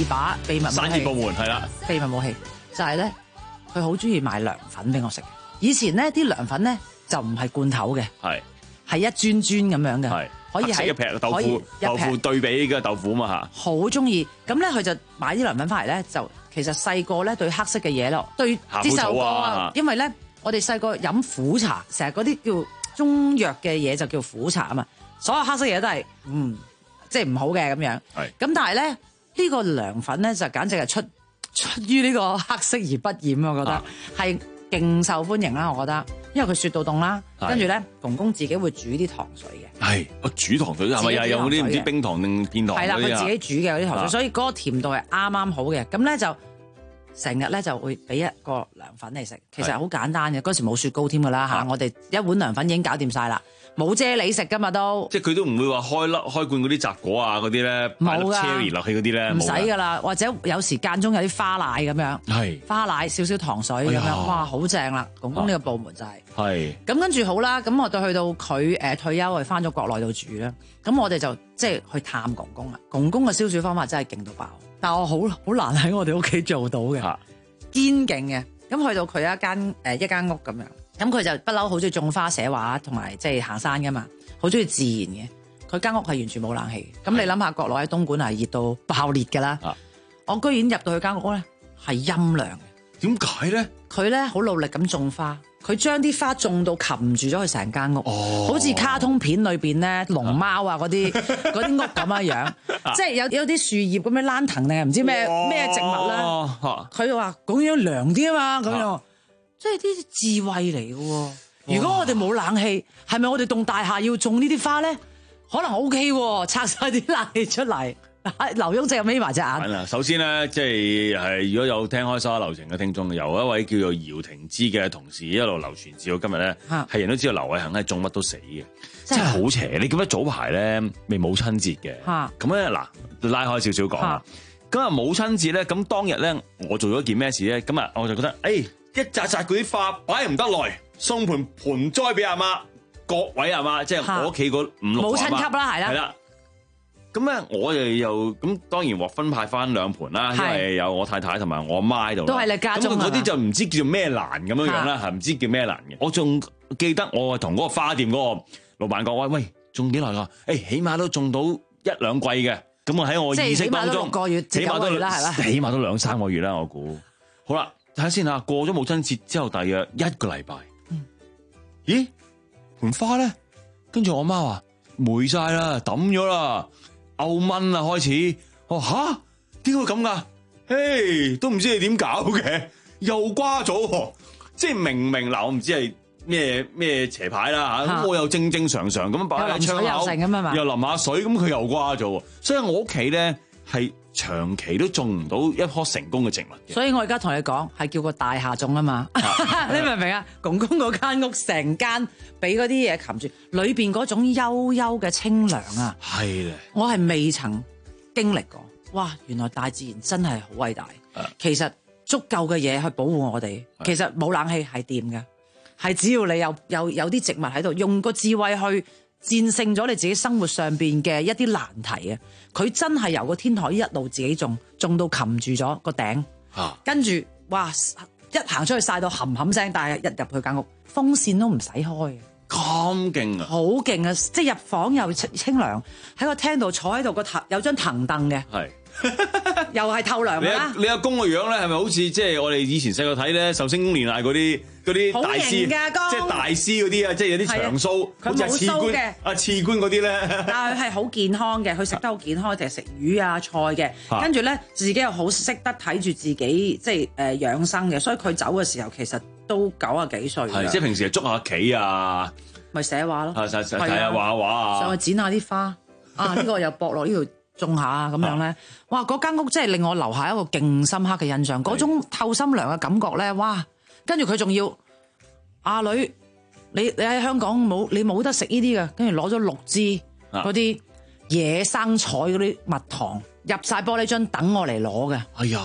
把秘密武器。 生意部門係啦， 秘密武器就係咧，佢好中意買涼粉俾我食。以前咧啲涼粉咧就唔係罐頭嘅，係係一磚磚咁樣嘅，係可以喺一劈豆腐豆腐對比嘅豆腐嘛嚇。 好中意咁咧，佢就買啲涼粉翻嚟咧，就其實細個咧對黑色嘅嘢咯，對啲細個啊，因為咧我哋細個飲苦茶，成日嗰啲叫中藥嘅嘢就叫苦茶啊嘛，所有黑色嘢都係嗯即係唔好嘅咁樣。係咁，但係咧呢個涼粉咧就簡直係出出於呢個黑色而不染，我覺得係勁受歡迎啦。我覺得，因為佢雪到凍啦，跟住咧公公自己會煮啲糖水嘅。係，我煮糖水係咪又有嗰啲唔知冰糖定片糖嗰啲啊？係啦，佢自己煮嘅嗰啲糖水，所以嗰個甜度係啱啱好嘅。咁咧就成日咧就會俾一個涼粉嚟食，其實好簡單嘅。嗰時冇雪糕添㗎啦嚇，我哋一碗涼粉已經搞掂晒啦。冇啫喱食㗎嘛都，即係佢都唔會話開粒開罐嗰啲雜果啊嗰啲咧，擺粒 cherry 落去嗰啲咧，唔使㗎啦。或者有時間中有啲花奶咁樣，係花奶少少糖水咁樣，哇好正啦！公公呢個部門就係係咁跟住好啦，咁我到去到佢誒退休，去翻咗國內度住啦。咁我哋就即係去探公公啦。公公嘅燒煮方法真係勁到爆，但係我好好難喺我哋屋企做到嘅，堅勁嘅。咁去到佢一間誒一間屋咁樣。咁佢就不嬲好中意種花寫畫同埋即係行山噶嘛，好中意自然嘅。佢間屋係完全冇冷氣。咁你諗下，國內喺東莞係熱到爆裂㗎啦。我居然入到佢間屋咧係陰涼嘅。點解咧？佢咧好努力咁種花，佢將啲花種到擒住咗佢成間屋，哦、好似卡通片裏邊咧龍貓啊嗰啲嗰啲屋咁樣樣，即係有有啲樹葉咁樣躝藤定係唔知咩咩植物啦。佢話咁樣涼啲啊嘛，咁樣。即係啲智慧嚟嘅喎，如果我哋冇冷氣，係咪我哋棟大廈要種呢啲花咧？可能 O K 喎，拆晒啲冷氣出嚟。劉墉就眯埋隻眼。係啦，首先咧，即係係如果有聽開所有流程嘅聽眾，由一位叫做姚婷芝嘅同事一路流傳至到今日咧，係、啊、人都知道劉偉恒係種乜都死嘅，真係好邪。你記得早排咧未母親節嘅，咁咧嗱拉開少少講啦。咁啊母親節咧，咁當日咧我做咗件咩事咧？咁啊我就覺得，誒、欸。一紮紮嗰啲花擺唔得耐，送盆盆栽俾阿媽，各位阿媽，即係我屋企嗰五六個母親級啦，係啦，係啦。咁咧，我哋又咁當然獲分派翻兩盆啦，因為有我太太同埋我阿媽喺度，都係你家中。咁嗰啲就唔知叫做咩蘭咁樣樣啦，係唔知叫咩蘭嘅。我仲記得我同嗰個花店嗰個老闆講：喂喂，種幾耐㗎？誒，起碼都種到一兩季嘅。咁我喺我意識當中，起碼都六個月，起碼都啦，係啦，起碼都兩三個月啦，我估。好啦。睇下先吓，過咗母親節之後，大約一個禮拜，嗯、咦，盆花咧？跟住我媽話霉晒啦，抌咗啦，漚蚊啦，開始。我話吓，點解會咁噶？嘿，都唔知你點搞嘅，又瓜咗，即係明明嗱，我唔知係咩咩邪牌啦吓，咁、啊、我又正正常常咁擺喺窗口，又淋下水，咁佢又瓜咗，所以我屋企咧係。長期都種唔到一棵成功嘅植物嘅，所以我而家同你講係叫個大廈種啊嘛，你明唔明啊？公公嗰間屋成間俾嗰啲嘢冚住，裏邊嗰種悠悠嘅清涼啊，係咧，我係未曾經歷過。哇！原來大自然真係好偉大，其實足夠嘅嘢去保護我哋。其實冇冷氣係掂嘅，係只要你有有有啲植物喺度，用個智慧去戰勝咗你自己生活上邊嘅一啲難題啊！佢真係由個天台一路自己種，種到擒住咗個頂，啊、跟住哇一行出去曬到冚冚聲，但係一入去間屋風扇都唔使開嘅，咁勁啊！好勁啊！即係入房又清涼，喺個廳度坐喺度個藤有張藤凳嘅。係。又係透涼啦！你阿公個樣咧，係咪好似即係我哋以前細個睇咧壽星公練藝嗰啲嗰啲大師，即係大師嗰啲啊，即係有啲長鬚，佢冇鬚嘅，啊刺官嗰啲咧。但係佢係好健康嘅，佢食得好健康，淨係食魚啊菜嘅，跟住咧自己又好識得睇住自己，即係誒養生嘅，所以佢走嘅時候其實都九啊幾歲。係即係平時係捉下棋啊，咪寫畫咯，係睇下畫畫啊，上去剪下啲花啊，呢個又駁落呢度。種下啊咁樣咧，哇！嗰間屋真係令我留下一個勁深刻嘅印象，嗰種透心涼嘅感覺咧，哇！跟住佢仲要阿女，你你喺香港冇你冇得食呢啲嘅，跟住攞咗六支嗰啲野生菜嗰啲蜜糖入晒玻璃樽等我嚟攞嘅。哎呀！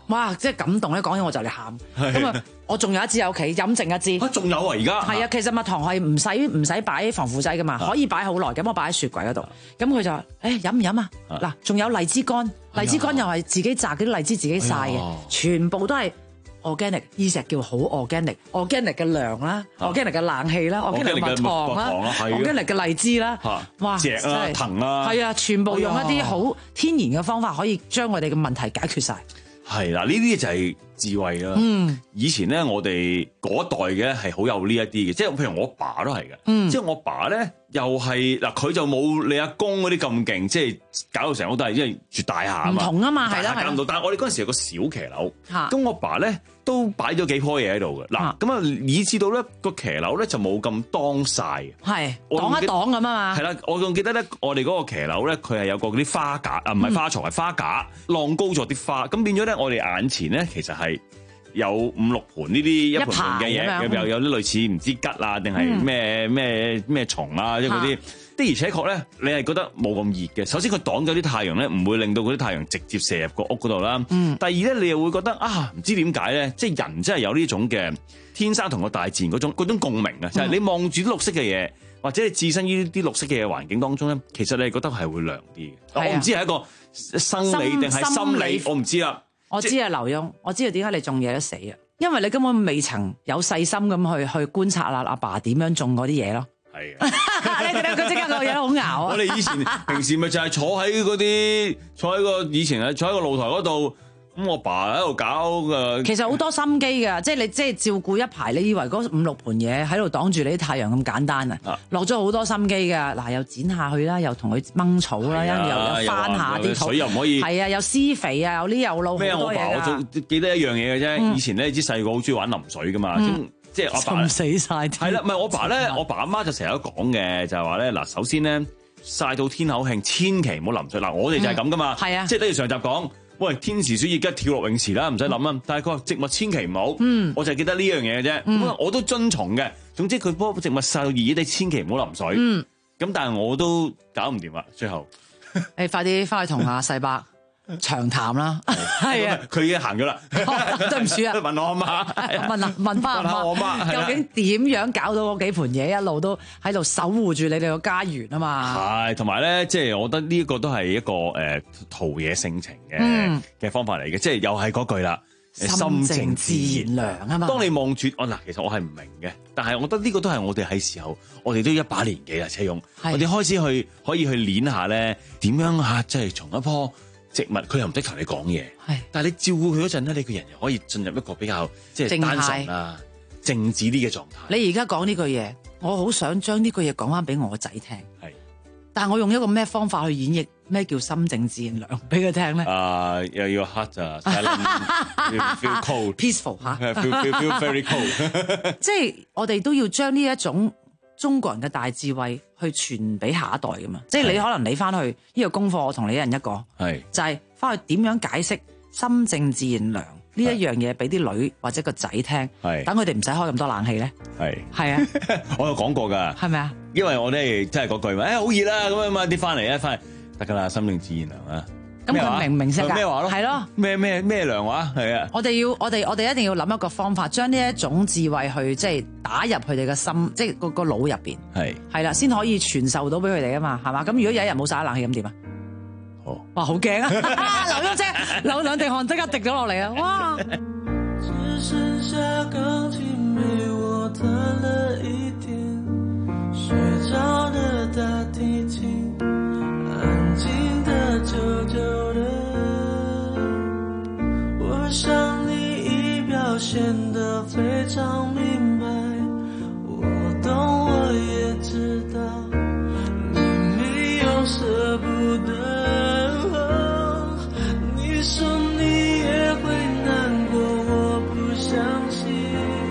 哇！即係感動咧，講起我就嚟喊。咁啊，我仲有一支喺屋企飲剩一支。 啊，仲有啊，而家係啊，其實蜜糖係唔使唔使擺防腐劑噶嘛，可以擺好耐。咁我擺喺雪櫃嗰度。咁佢就話：誒飲唔飲啊？嗱，仲有荔枝乾，荔枝乾又係自己摘嗰啲荔枝自己曬嘅，全部都係 organic， 依隻叫好 organic，organic 嘅糧啦 ，organic 嘅冷氣啦 ，organic 嘅蜜糖啦 ，organic 嘅荔枝啦，哇， 石啦、藤啦， 係啊，全部用一啲好天然嘅方法，可以將我哋嘅問題解決晒。 係啦，呢啲就係智慧啦。嗯，以前咧，我哋嗰一代嘅係好有呢一啲嘅，即係譬如我爸都係嘅。嗯，即係我爸咧又係嗱，佢就冇你阿公嗰啲咁勁，即係搞到成屋都係因為住大廈啊嘛。唔同啊嘛，係啦，搞唔到。但係我哋嗰陣時有個小騎樓，咁我爸咧都擺咗幾棵嘢喺度嘅。嗱，咁啊，以至到咧個騎樓咧就冇咁當曬，係擋一擋咁啊嘛。係啦，我仲記得咧，我哋嗰個騎樓咧，佢係有個嗰啲花架啊，唔係花槽，係花架晾高咗啲花，咁變咗咧，我哋眼前咧其實係有五六盤呢啲一盤盤嘅嘢，又有啲類似唔知吉啊，定係咩咩咩蟲啊，即係嗰啲的而且確咧，你係覺得冇咁熱嘅。首先佢擋咗啲太陽咧，唔會令到嗰啲太陽直接射入個屋嗰度啦。嗯、第二咧，你又會覺得啊，唔知點解咧，即係人真係有呢種嘅天生同個大自然嗰種嗰種共鳴啊！就係、是、你望住啲綠色嘅嘢，或者你置身於啲綠色嘅環境當中咧，其實你係覺得係會涼啲嘅。啊、我唔知係一個生理定係心理，我唔知啦。 我知啊，劉墉，我知道點解你種嘢都死啊，因為你根本未曾有細心咁去去觀察啦，阿爸點樣種嗰啲嘢咯。係啊，你睇佢即刻個嘢好熬啊！ 我哋以前平時咪就係坐喺嗰啲，坐喺個以前係坐喺個露台嗰度。咁我爸喺度搞嘅， 其實好多心機㗎，即係你即係照顧一排，你以為嗰五六盤嘢喺度擋住你啲太陽咁簡單啊？落咗好多心機㗎，嗱又剪下去啦，又同佢掹草啦，又又翻下啲土， 水又唔可以， 係啊，又施肥啊，有呢有路好多嘢㗎。咩？我爸我仲記得一樣嘢嘅啫，嗯、以前咧，你知細個好中意玩淋水㗎嘛，嗯、即係我爸浸死曬。 係啦，唔係我爸咧，我爸阿媽就成日都講嘅，就係話咧嗱，首先咧曬到天口慶，千祈唔好淋水。嗱，我哋就係咁㗎嘛，係啊、嗯，即係等於上集講。喂，天時暑熱，而家跳落泳池啦，唔使諗啦。嗯、但係佢話植物千祈唔好，嗯、我就係記得呢樣嘢嘅啫。咁、嗯、我都遵從嘅。總之佢棵植物曬到熱熱地，千祈唔好淋水。咁、嗯、但係我都搞唔掂啦，最後。 你快啲翻去同阿世伯長談啦。係啊， 佢已經行咗啦。 對唔住啊， 問我阿媽， 問啊問翻阿媽，媽究竟點樣搞到嗰幾盤嘢一路都喺度守護住你哋個家園啊嘛？ 係，同埋咧，即係我覺得呢一個都係一個誒陶冶性情嘅嘅、嗯、方法嚟嘅，即係又係嗰句啦， 心靜自然涼啊嘛。 當你望住我嗱，其實我係唔明嘅，但係我覺得呢個都係我哋係時候，我哋都一把年紀啦，車勇，是我哋開始去可以去練下咧，點樣嚇，即係從一棵植物，佢又唔識同你講嘢，係，但係你照顧佢嗰陣咧，你個人又可以進入一個比較即係單純啊、靜止啲嘅狀態。 你而家講呢句嘢，我好想將呢句嘢講翻俾我個仔聽，係，但係我用一個咩方法去演繹咩叫心靜自然涼俾佢聽咧？ 啊，又要 hot 啊 ，feel cold，peaceful 嚇 ，feel feel feel very cold， 即係我哋都要將呢一種中國人嘅大智慧去傳俾下一代噶嘛，即係你可能你翻去呢個功課，我同你一人一個，係就係翻去點樣解釋心靜自然涼呢一樣嘢俾啲女或者個仔聽，係等佢哋唔使開咁多冷氣咧，係係啊， 我有講過㗎， 係咪啊？ 因為我哋真係嗰句話，誒好熱啦，咁樣嘛啲翻嚟咧，翻嚟得㗎啦，心靜自然涼啊。 咁佢明唔明識㗎？ 咩話咯？ 係咯， 咩咩咩涼話？係啊！ 我哋要我哋我哋一定要諗一個方法，將呢一種智慧去即係打入佢哋嘅心，即係個個腦入邊。係係啦，先可以傳授到俾佢哋啊嘛，係嘛？咁如果有一日冇晒冷氣咁點啊？好哇，好驚啊！劉墉姐流兩滴汗即刻滴咗落嚟啊！哇！只剩下鋼琴陪我彈了一天，睡着的大提琴，安靜的久久的，我想你已表現得非常明白，我懂我也知道你沒有捨不得，你說你也會難過，我不相信。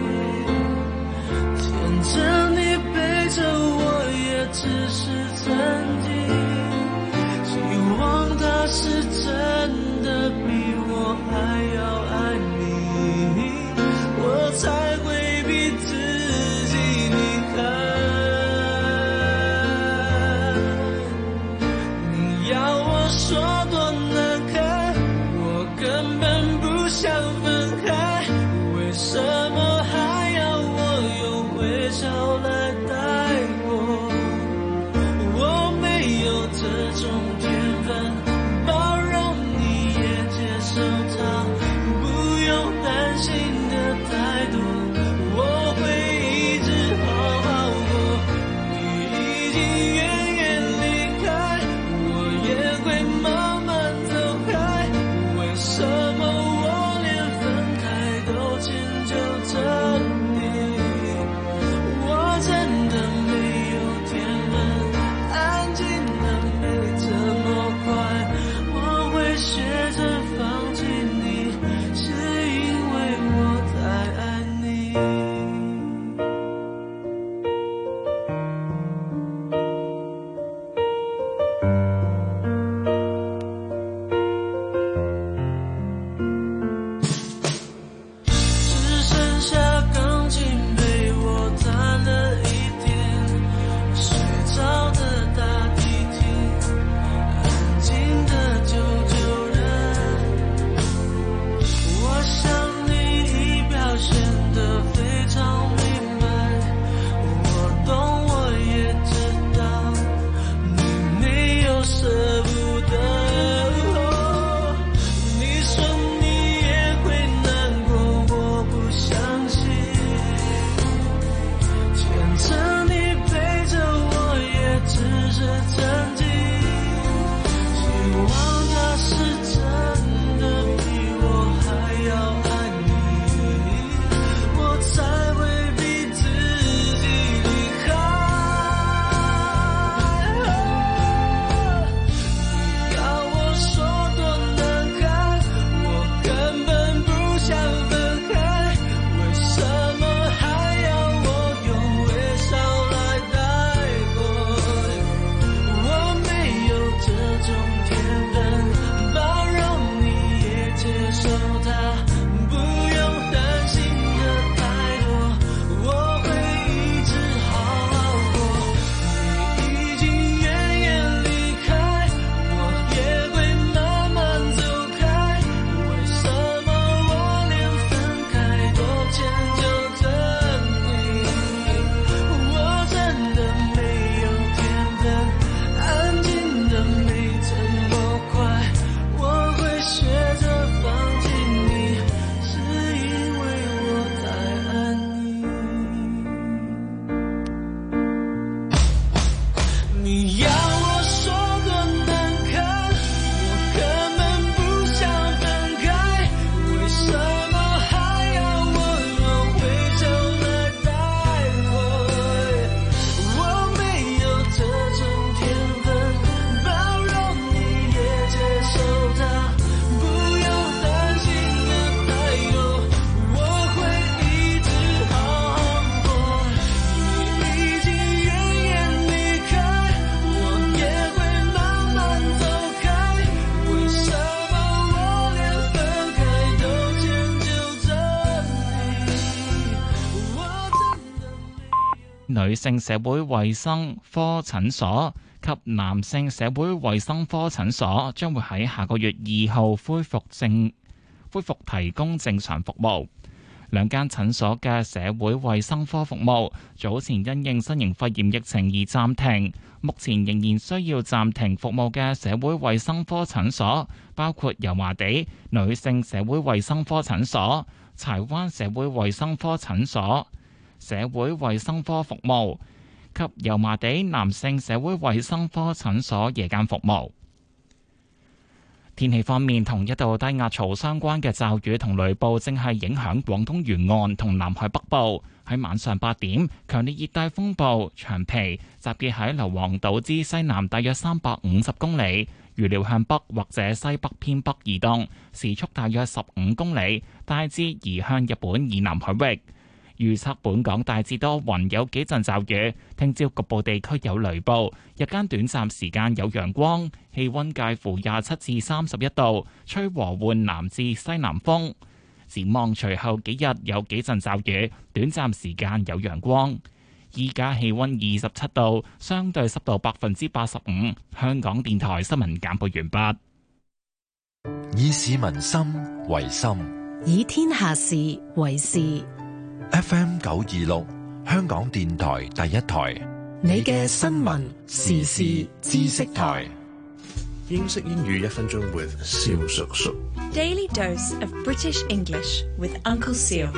女性社會衛生科診所及男性社會衛生科診所將會喺下個月二號恢復正恢復提供正常服務。兩間診所嘅社會衛生科服務早前因應新型肺炎疫情而暫停，目前仍然需要暫停服務嘅社會衛生科診所包括油麻地女性社會衛生科診所、柴灣社會衛生科診所、社會衛生科服務及油麻地男性社會衛生科診所夜間服務。天氣方面，同一道低壓槽相關嘅驟雨同雷暴正係影響廣東沿岸同南海北部。喺晚上八點，強烈熱帶風暴長皮集結喺硫磺島之西南大約三百五十公里，預料向北或者西北偏北移動，時速大約十五公里，大致移向日本以南海域。預測本港大致多雲，有幾陣驟雨。聽朝局部地區有雷暴，日間短暫時間有陽光，氣溫介乎廿七至三十一度，吹和緩南至西南風。展望隨後幾日有幾陣驟雨，短暫時間有陽光。依家氣溫二十七度，相對濕度百分之八十五。香港電台新聞簡報完畢。 以市民心為心， 以天下事為事。 F M 九二六，香港電台第一台， 你嘅新聞時事知識台。 英式英語一分鐘 with 蕭叔叔。 Daily dose of British English with Uncle Seal。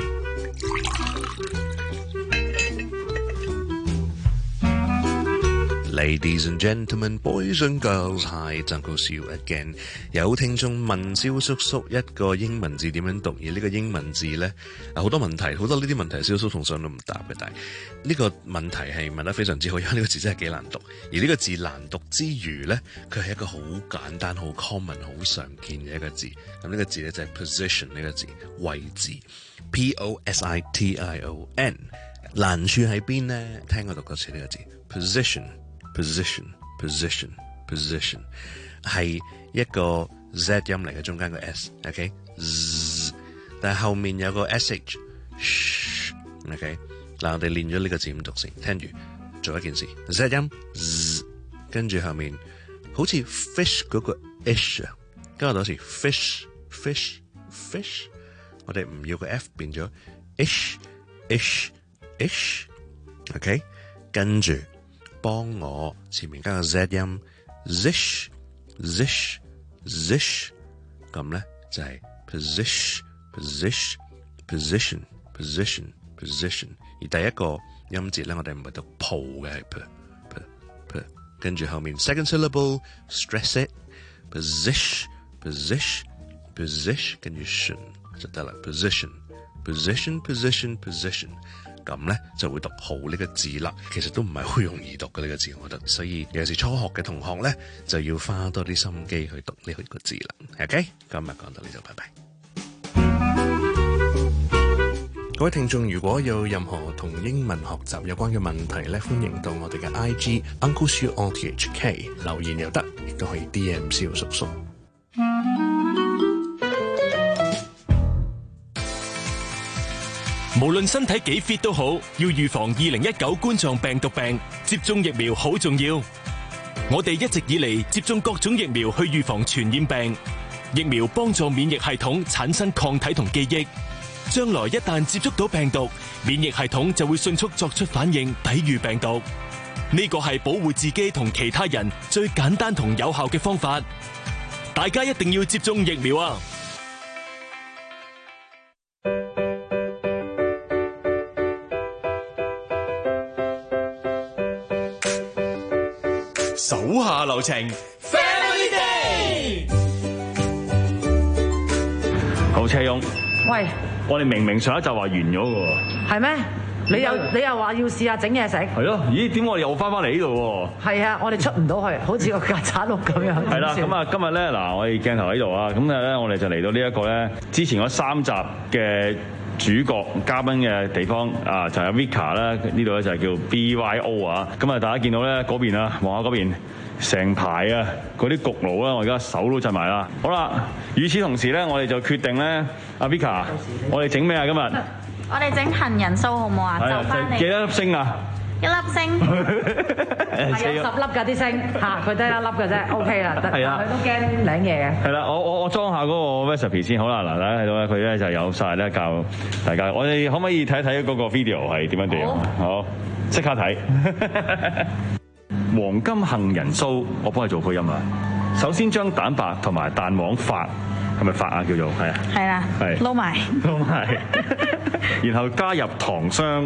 Ladies and gentlemen, boys and girls, hi, Uncle Seal again。有聽眾問蕭叔叔一個英文字點樣讀，而呢個英文字呢，好多問題，好多呢啲問題，蕭叔叔通常都唔答嘅。但係呢個問題係問得非常之好，因為呢個字真係幾難讀。而呢個字難讀之餘呢，佢係一個好簡單、好 common、好常見嘅一個字。咁呢個字呢，就係 position 呢個字，位置 ，P O S I T I O N。難處喺邊呢？聽我讀多次呢個字 ，position。position position position 係一個 Z 音嚟嘅，中間個 S，OK， Z， 但係後面有個 sh，OK， 嗱我哋練咗呢個字咁讀先，聽住做一件事 ，Z 音 Z， 跟住後面好似 fish 嗰個 ish 啊，跟住多次 fish fish fish， 我哋唔要個 F 變咗 ish ish ish，OK， 跟住。幫我前面加個 Z 音 zish zish zish， 咁咧就係 position position position position position， 而第一個音節咧我哋唔係讀抱嘅，係 p p p， 跟住後面 second syllable stress it position position position， 跟住 tion 就得啦 position position position position。咁咧就會讀好呢個字啦，其實都唔係好容易讀嘅呢個字，我覺得，所以尤其是初學嘅同學咧就要花多啲心機去讀呢個字啦。OK， 今日講到呢度，拜拜。各位聽眾，如果有任何同英文學習有關嘅問題咧，歡迎到我哋嘅 I G Uncle Siu O T H K 留言又得，亦都可以 D M 蕭叔叔。 無論身體幾 fit 都好，要預防二零一九冠狀病毒病，接種疫苗好重要。我哋一直以嚟接種各種疫苗去預防傳染病，疫苗幫助免疫系統產生抗體同記憶，將來一旦接觸到病毒，免疫系統就會迅速作出反應，抵禦病毒。呢個係保護自己同其他人最簡單同有效嘅方法。大家一定要接種疫苗啊！ 手下留情 ，Family Day。 好，車翁。 喂， 我哋明明上一集話完咗嘅喎。 係咩？你又你又話要試下整嘢食？ 係咯，咦？點我哋又翻返嚟呢度喎？ 係啊，我哋出唔到去，好似個曱甴屋咁樣。 係啦，咁啊，今日咧嗱，我哋鏡頭喺度啊，咁咧我哋就嚟到呢一個咧，之前嗰三集嘅主角嘉賓嘅地方啊，就係 Vika 啦，呢度咧就係叫 B Y O 啊，咁啊大家見到咧嗰邊啊，望下嗰邊成排啊嗰啲焗爐啦，我而家手都震埋啦。好啦，與此同時咧，我哋就決定咧，阿 Vika，我哋整咩啊今日？ 我哋整杏仁酥好唔好啊？就翻嚟幾多粒星啊？ 一粒星， 係有十粒㗎啲星嚇，佢得一粒嘅啫 ，OK 啦，得。 係啊， 佢都驚領嘢嘅。 係啦，我我我裝下嗰個 recipe 先，好啦，嗱，大家睇到咧，佢咧就有晒咧教大家，我哋可唔可以睇睇嗰個 video 係點樣做？好，即刻睇。黃金杏仁酥，我幫你做配音啊。首先將蛋白同埋蛋黃發，係咪發啊？叫做係啊。 係啦。 係。 撈埋。 撈埋。然後加入糖霜，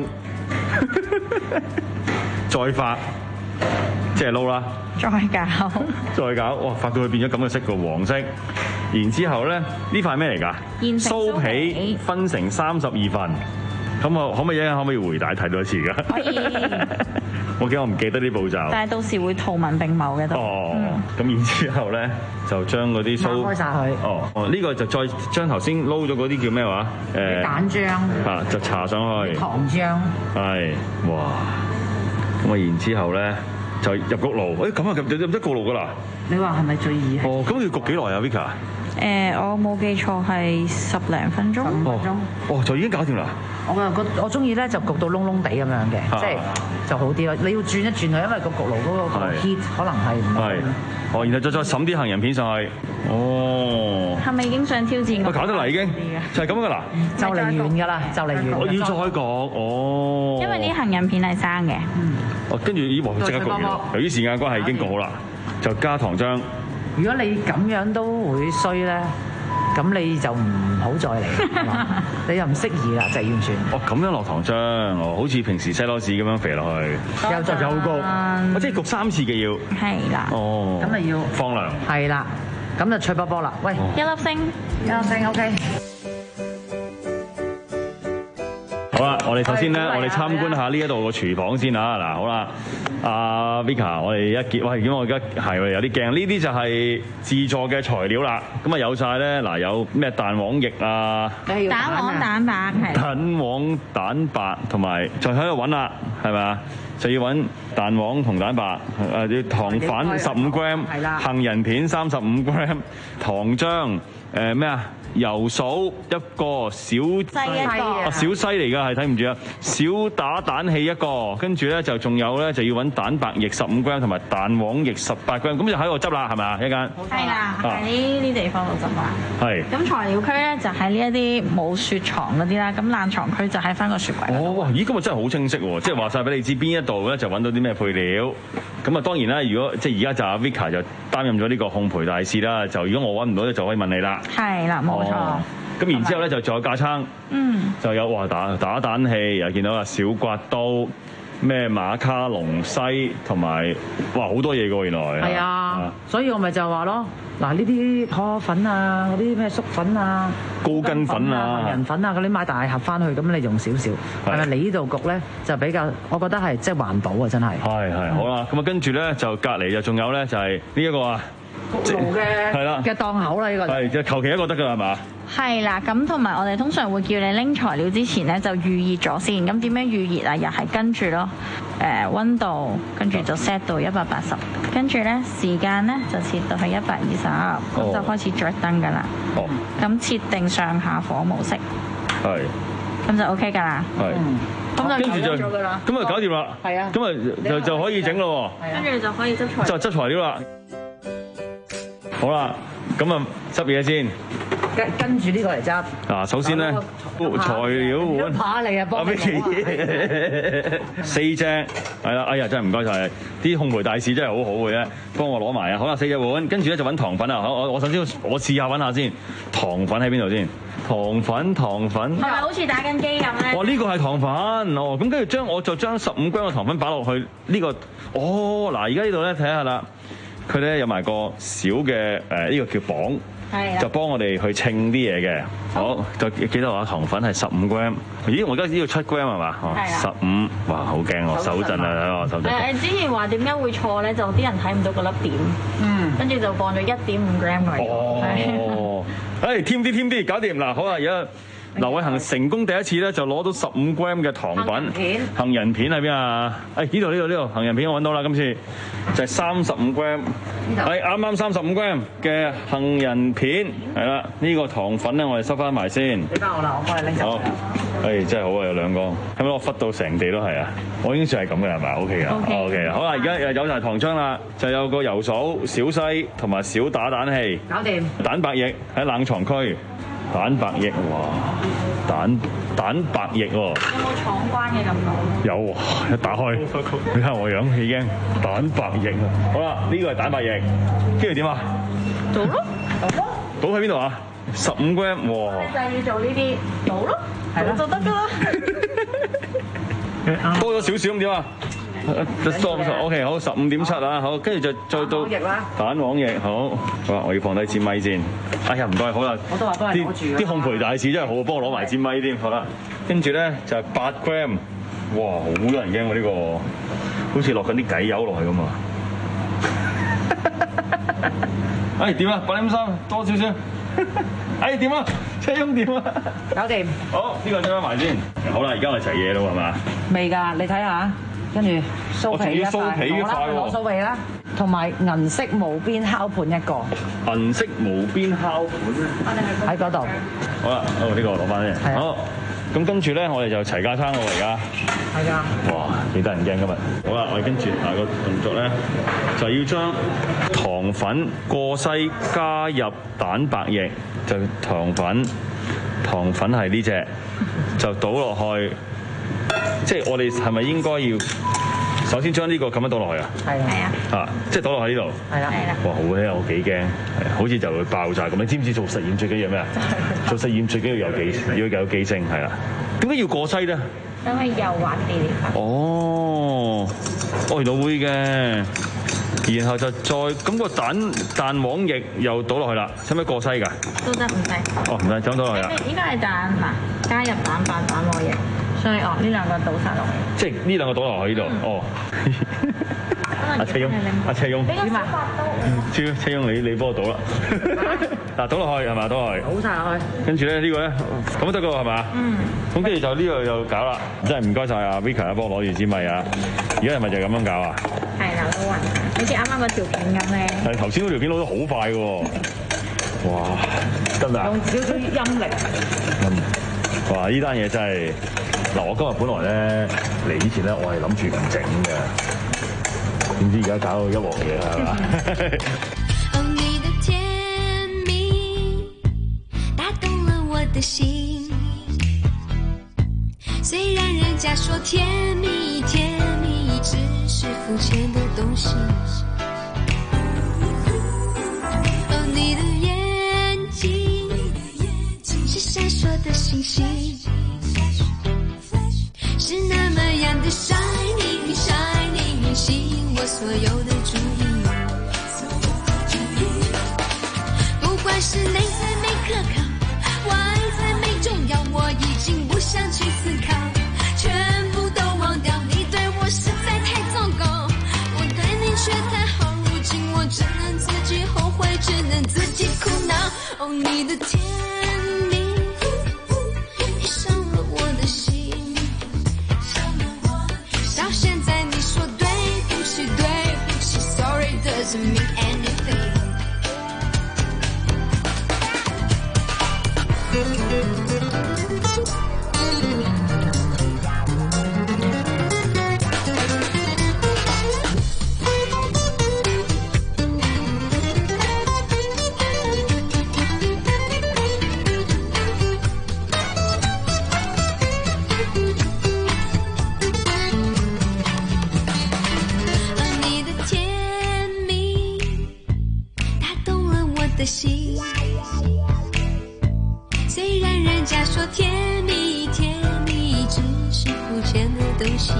再發，即係撈啦。 再搞。 再搞，哇！發到佢變咗咁嘅色個黃色。然之後咧，呢塊咩嚟㗎？ 現成酥皮分成三十二份。咁我可唔可以一陣可唔可以回帶睇多一次㗎？ 可以。 我驚我唔記得啲步驟。 但係到時會圖文並茂嘅都。 哦。咁然之後咧，就將嗰啲酥開晒佢。 哦哦，呢個就再將頭先撈咗嗰啲叫咩話？誒。 蛋漿。 啊，就搽上去。 糖漿。 係，哇！咁啊，然之後咧就入焗爐。誒，咁啊，入入得焗爐㗎啦。 你話係咪最易？ 哦，咁要焗幾耐啊 ，Vika？ 誒，我冇記錯係十零分鐘。 五分鐘。 哦，就已經搞掂啦。 我又覺我中意咧就焗到燶燶地咁樣嘅，即係就好啲咯。你要轉一轉佢，因為個焗爐嗰個 heat 可能係唔係。 哦，然後再再揼啲杏仁片上去。哦。 係咪已經想挑戰？ 我搞得嚟已經，就係咁㗎啦。 就嚟完㗎啦，就嚟完。 我要再講，哦。 因為啲杏仁片係生嘅。 嗯。 哦，跟住咦，黃即刻焗完。由於時間關係已經焗好啦，就加糖漿。 如果你咁樣都會衰咧，咁你就唔好再嚟，你又唔適宜啦，就係完全。 哦，咁樣落糖漿，哦，好似平時西多士咁樣肥落去， 又再又焗，我即係焗三次嘅要。 係啦。 哦。 咁咪要放涼。 係啦，咁就脆波波啦。喂， 一粒星， 一粒星 OK。 好啦，我哋首先咧，我哋參觀下呢一度個廚房先啊。嗱，好啦，阿 Vika，我哋一見，喂，點解我而家係有啲驚？呢啲就係自助嘅材料啦。咁啊有晒咧，嗱有咩蛋黃液啊， 蛋黃蛋白係。 蛋黃蛋白同埋就喺度揾啦，係咪啊？就要揾蛋黃同蛋白，誒要糖粉十五 gram，杏仁片三十五 gram，糖漿誒咩啊？油掃一個小細一個， 啊小西嚟㗎，係睇唔住啊！小打蛋器一個，跟住咧就仲有咧就要揾蛋白液十五 gram 同埋蛋黃液十八 gram，咁就喺度執啦，係咪啊？一間係啦，喺呢啲地方度執啦。 係。 咁材料區咧就喺呢一啲冇雪藏嗰啲啦，咁冷藏區就喺翻個雪櫃。 哦，哇！咦，今日真係好清晰喎，即係話晒俾你知邊一度咧就揾到啲咩配料。咁啊當然啦，如果即係而家就阿 Vika 就擔任咗呢個烘焙大使啦，就如果我揾唔到咧就可以問你啦。 係啦，冇錯。 咁然之後咧就仲有架撐， 嗯，就有哇打打蛋器，又見到啊小刮刀，咩馬卡龍西，同埋哇好多嘢㗎喎原來。 係啊，所以我咪就話咯，嗱呢啲可可粉啊，嗰啲咩粟粉啊， 高筋粉啊， 杏仁粉啊，嗰啲買大盒翻去，咁你用少少。係咪你呢度焗咧就比較，我覺得係即係環保啊，真係。 係係好啦，咁啊跟住咧就隔離就仲有咧就係呢一個啊。 焗爐嘅係啦嘅檔口啦，呢個係即係求其一個得㗎係嘛？ 係啦，咁同埋我哋通常會叫你拎材料之前咧就預熱咗先。咁點樣預熱啊？又係跟住咯，誒溫度跟住就 set 到一百八十，跟住咧時間咧就設到係一百二十，咁就開始着燈㗎啦。 哦。 咁設定上下火模式。 係。 咁就 OK 㗎啦。 係。 咁就跟住就咁啊搞掂啦。 係啊。 咁啊就就可以整咯喎。 跟住你就可以執材。 就執材料啦。好啦，咁啊執嘢先， 跟跟住呢個嚟執。 嗱，首先咧材料碗， 怕你啊，幫你四隻，係啦，哎呀真係唔該晒，啲烘焙大使真係好好嘅啫，幫我攞埋啊，好啦，四隻碗，跟住咧就揾糖粉啊，我我我首先我試下揾下先，糖粉喺邊度先？糖粉糖粉， 係咪好似打緊機咁咧？ 哇！呢個係糖粉哦，咁跟住將我就將十五 gram 嘅糖粉擺落去呢個，哦嗱，而家呢度咧睇下啦。佢咧有埋個小嘅誒呢個叫磅，就幫我哋去稱啲嘢嘅。好，就記得話糖粉係十五 gram。咦，我而家呢度七 gram 係嘛？十五，哇，好驚我手震啊！我手震。 誒，之前話點解會錯咧？就啲人睇唔到嗰粒點，嗯，跟住就放咗一點五 gram 嚟。 哦，誒，添啲添啲，搞掂嗱，好啦，而家。劉偉恒成功第一次咧就攞到十五 gram 嘅糖粉，杏仁片喺邊啊？誒呢度呢度呢度杏仁片我揾到啦，今次就係三十五 gram，係啱啱三十五 gram 嘅杏仁片，係啦，呢個糖粉咧我哋收翻埋先。 俾翻我啦，我幫你拎走。 好， 誒真係好啊，有兩個，係咪我忽到成地都係啊？我已經算係咁嘅係咪 ？O K 㗎 ，O K 好啦，而家有晒糖漿啦，就有個油嫂、小西同埋小打蛋器， 搞掂。 蛋白液喺冷藏區，蛋白液哇，蛋蛋白液喎。有冇闖關嘅感覺？ 有喎，一打開，你睇下我樣已經蛋白液啊！好啦，呢個係蛋白液，跟住點啊？ 做咯，倒咯。 倒喺邊度啊？十五 gram， 哇！ 就要做呢啲，倒咯，係咯，就得噶啦。 多咗少少咁點啊？O K 好，十五點七啊，好，跟住就再到蛋黃液，好，好啦，我要放低支咪先。哎呀，唔該，好啦， 我都話幫你攞住。 啲烘焙大使真係好，幫我攞埋支咪添，好啦。跟住咧就係八 gram， 哇，好多人驚喎呢個，好似落緊啲雞油落去咁啊！哎，點啊？八點三，多少少。哎，點啊？車翁點啊？ 搞掂。 好，呢個將埋先。好啦，而家我哋齊嘢咯，係嘛？ 未㗎，你睇下，跟住酥皮一塊，攞啦，攞酥皮啦，同埋銀色無邊烤盤一個。 銀色無邊烤盤咧？ 喺嗰度。 好啦，好呢個攞翻先。好。咁跟住咧，我哋就齊架餐喎，而家。 係㗎。 哇，幾得人驚今日！好啦，我哋跟住下個動作咧，就要將糖粉過篩加入蛋白液，就糖粉，糖粉係呢隻，就倒落去。即係我哋係咪應該要首先將呢個咁樣倒落去啊？ 係啊。 啊，即係倒落去呢度。 係啦。 哇，好咧，我幾驚，係好似就會爆炸咁。你知唔知做實驗最緊要咩啊？做實驗最緊要有記，要有記性係啦。點解要過篩咧？ 因為油滑啲。 哦，哦原來會嘅。然後就再咁個蛋蛋黃液又倒落去啦，使唔使過篩㗎？ 都得，唔使。 哦，唔使，咁倒落去啦。 應該係蛋嗱，加入蛋白蛋黃液，所以哦呢兩個倒晒落去。 即係呢兩個倒落去呢度，哦。阿車翁，阿車翁， 點啊？ 車車翁，你你幫我倒啦。嗱，倒落去係咪？倒落去。 倒晒落去。 跟住咧呢個咧，咁都得㗎係嘛？ 嗯。 咁跟住就呢個又搞啦，真係唔該晒阿 Vika 幫我攞住支咪啊！而家係咪就係咁樣搞啊？ 係啦，都暈，好似啱啱個條片咁咧。 係頭先嗰條片攞得好快嘅喎，哇！得唔得啊？ 用少少陰力。 嗯。哇！呢單嘢真係嗱，我今日本來咧嚟之前咧，我係諗住唔整嘅，點知而家搞到一鑊嘢係嘛？ 哦，你的甜蜜打動了我的心，雖然人家說甜蜜甜蜜只是膚淺的東西，哦，你的眼睛是閃爍的星星，是那麼樣的 shining shining， 吸引我所有的注意，不管是內在美可靠，外在美重要，我已經不想去思考，全部都忘掉，你對我實在太糟糕，我對你卻太好，如今我只能自己後悔，只能自己苦惱，哦，你的甜蜜你傷了我的心，到現在你說對不起對不起 Sorry doesn't mean anything。心，雖然人家說甜蜜甜蜜只是膚淺的東西，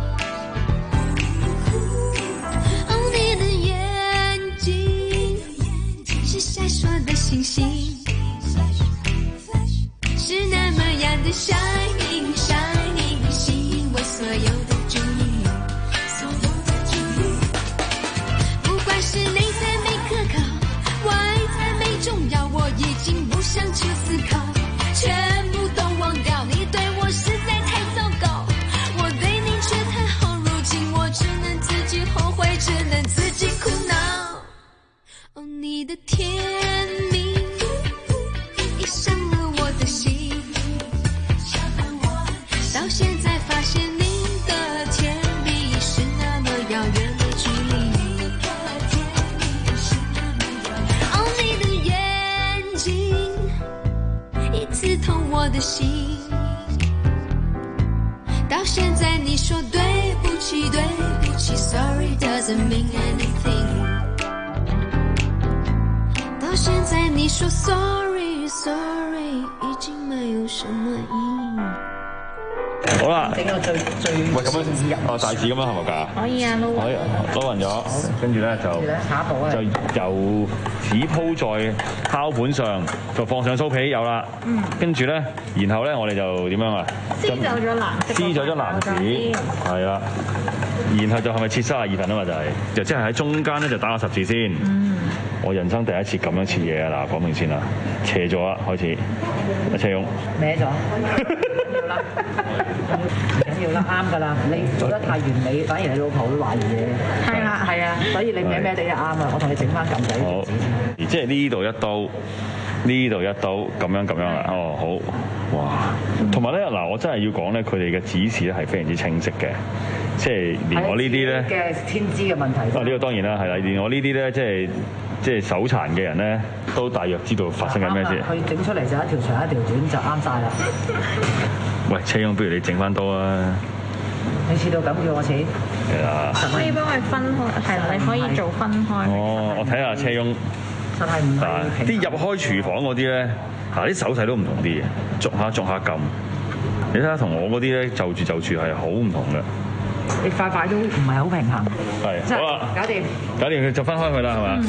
哦，你的眼睛是閃爍的星星，是那麼樣的 shining shining， 吸引我所有的注意，不管是內在美可靠，外在美重要，我已經不想去思考，全部都忘掉，你對我實在太糟糕，我對你卻太好，如今我只能自己後悔，只能自己苦惱，哦，你的甜蜜你傷了我的心， doesn't mean anything。到现在你说 sorry sorry， 已经没有什么意义。 好啦， 整個最最喂咁樣啊大致咁樣係咪㗎？ 可以啊，撈可以撈勻咗，跟住咧就下一步咧就由紙鋪在烤盤上，就放上酥皮有啦。 嗯。 跟住咧，然後咧我哋就點樣啊？ 撕走咗藍， 撕咗咗藍紙，係啦。然後就係咪切三十二份啊嘛？就係、是，就即係喺中間咧就打個十字先。嗯。我人生第一次咁樣切嘢啊！嗱，講明先啦，斜咗啦，開始。阿車勇。 歪咗。唔緊要啦，啱㗎啦。你做得太完美，反而你老婆會懷疑你。係啦，係啊，所以你歪歪地就啱啊！我同你整翻撳仔。 好，即係呢度一刀，呢度一刀，咁樣咁樣啦。哦，好，哇！同埋咧嗱，我真係要講咧，佢哋嘅指示咧係非常之清晰嘅，即係連我呢啲咧嘅天資嘅問題。 啊，呢個當然啦，係啦，連我呢啲咧，即係即係手殘嘅人咧，都大約知道發生緊咩事。 佢整出嚟就一條長一條短，就啱晒啦。 喂，車勇，不如你整翻刀啊！ 你切到咁叫我切？ 係啦。 可以幫佢分開，係啦，你可以做分開。 哦，我睇下車勇。 實係唔係啲入開廚房嗰啲咧，嚇啲手勢都唔同啲嘅，逐下逐下撳。你睇下同我嗰啲咧，就住就住係好唔同嘅。 你塊塊都唔係好平衡。 係。好啦， 搞掂。 搞掂佢就分開佢啦，係嘛？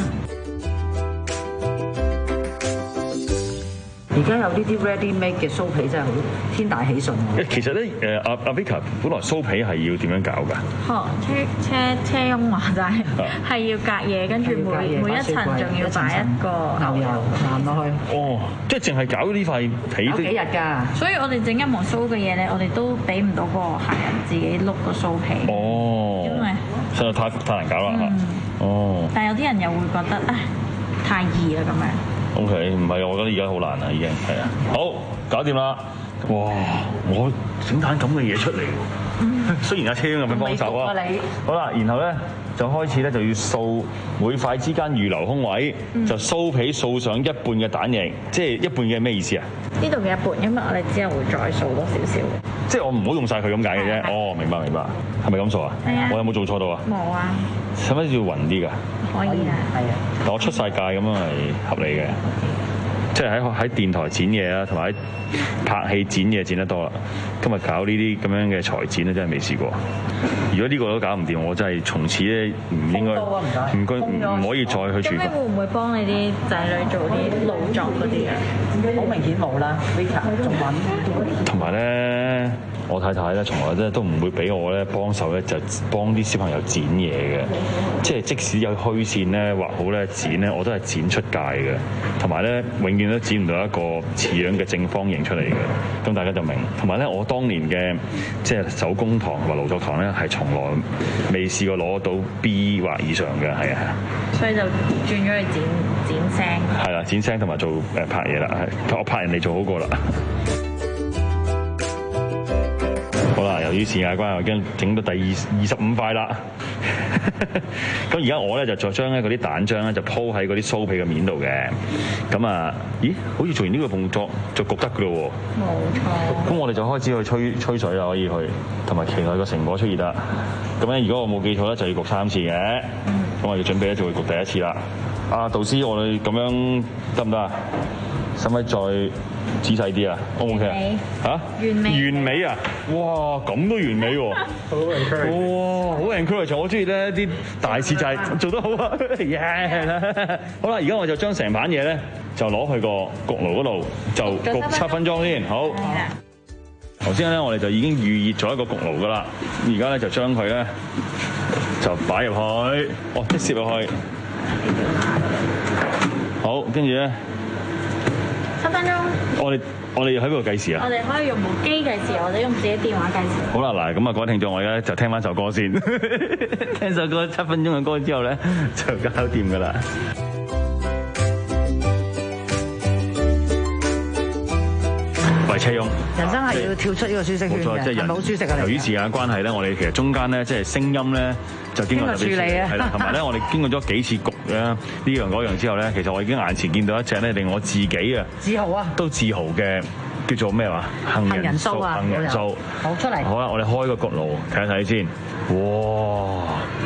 而家有呢啲 ready make 嘅酥皮真係好天大喜訊喎！ 其實咧，誒阿阿 Vika 本來酥皮係要點樣搞㗎？ 哦，車車車翁話齋係要隔嘢，跟住每每一層仲要擺一個牛油淋落去。 哦，即係淨係搞呢塊皮都幾日㗎？ 所以我哋整一門酥嘅嘢咧，我哋都俾唔到個客人自己碌個酥皮。 哦， 因為實在太太難搞啦嚇。哦。 但係有啲人又會覺得啊，太易啦咁樣。 O K， 唔係，我覺得而家好難啦，已經係啊。好，搞掂啦！哇，我整單咁嘅嘢出嚟喎。雖然阿車咁樣幫手啊。好啦，然後咧就開始咧就要掃每塊之間預留空位，嗯、就酥皮掃上一半嘅蛋液，即係一半嘅咩意思啊？ 呢度嘅一半，因為我哋之後會再掃多少少嘅。 即係我唔好用晒佢咁解嘅啫。哦，明白明白，係咪咁掃啊？ 係啊。 我有冇做錯到啊？ 冇啊。 使唔使要勻啲㗎？ 可以啊，係啊。 但我出晒界咁樣係合理嘅，即係喺喺電台剪嘢啦，同埋喺拍戲剪嘢剪得多啦。今日搞呢啲咁樣嘅裁剪咧，真係未試過。如果呢個都搞唔掂，我真係從此咧唔應該唔該唔可以再去廚房。咁你會唔會幫你啲仔女做啲勞作嗰啲啊？ 好明顯冇啦 Vika 仲揾。 同埋咧，我太太咧，從來咧都唔會俾我咧幫手咧，就幫啲小朋友剪嘢嘅。即係即使有虛線咧畫好咧剪咧，我都係剪出界嘅。同埋咧，永遠都剪唔到一個似樣嘅正方形出嚟嘅。咁大家就明。同埋咧，我當年嘅即係手工堂同埋勞作堂咧，係從來未試過攞到 B 或以上嘅，係啊。 所以就轉咗去剪剪聲。 係啦，剪聲同埋做誒拍嘢啦，係我拍人哋做好過啦。好啦，由於時間關係，我已經整到第二二十五塊啦。咁而家我咧就再將咧嗰啲蛋漿咧就鋪喺嗰啲酥皮嘅面度嘅。咁啊，咦？好似做完呢個動作就焗得㗎咯喎。 冇錯。咁我哋就開始去吹吹水啦，可以去，同埋期待個成果出現啦。咁咧，如果我冇記錯咧，就要焗三次嘅。咁、嗯、我要準備咧就會焗第一次啦。啊，導師，我哋咁樣得唔得啊？使唔使再仔細啲啊 ？O 唔 OK 啊？嚇？完美。完美啊！哇，咁都完美喎！好 encourage。哇，好 encourage！我中意咧啲大師就係做得好啊！耶啦！好啦，而家我就將成盤嘢咧就攞去個焗爐嗰度就焗七分鐘先。好。頭先咧我哋就已經預熱咗一個焗爐噶啦，而家咧就將佢咧就擺入去，哦，即攝入去。好，跟住咧。 七分鐘。 我哋我哋喺邊度計時啊？ 我哋可以用部機計時，或者用自己電話計時。 好啦，嗱，咁啊，各位聽眾，我而家就聽翻首歌先，聽首歌七分鐘嘅歌之後咧，就搞掂噶啦。喂，車翁， 人生係要跳出呢個舒適圈嘅，係咪好舒適啊？ 由於時間關係咧，我哋其實中間咧，即係聲音咧，就經過特別處理啊，係啦，同埋咧，我哋經過咗幾次焗咧，呢樣嗰樣之後咧，其實我已經眼前見到一隻咧，令我自己啊， 自豪啊， 都自豪嘅叫做咩話？ 杏仁酥啊， 杏仁酥， 好出嚟。 好啦，我哋開個焗爐睇一睇先，哇！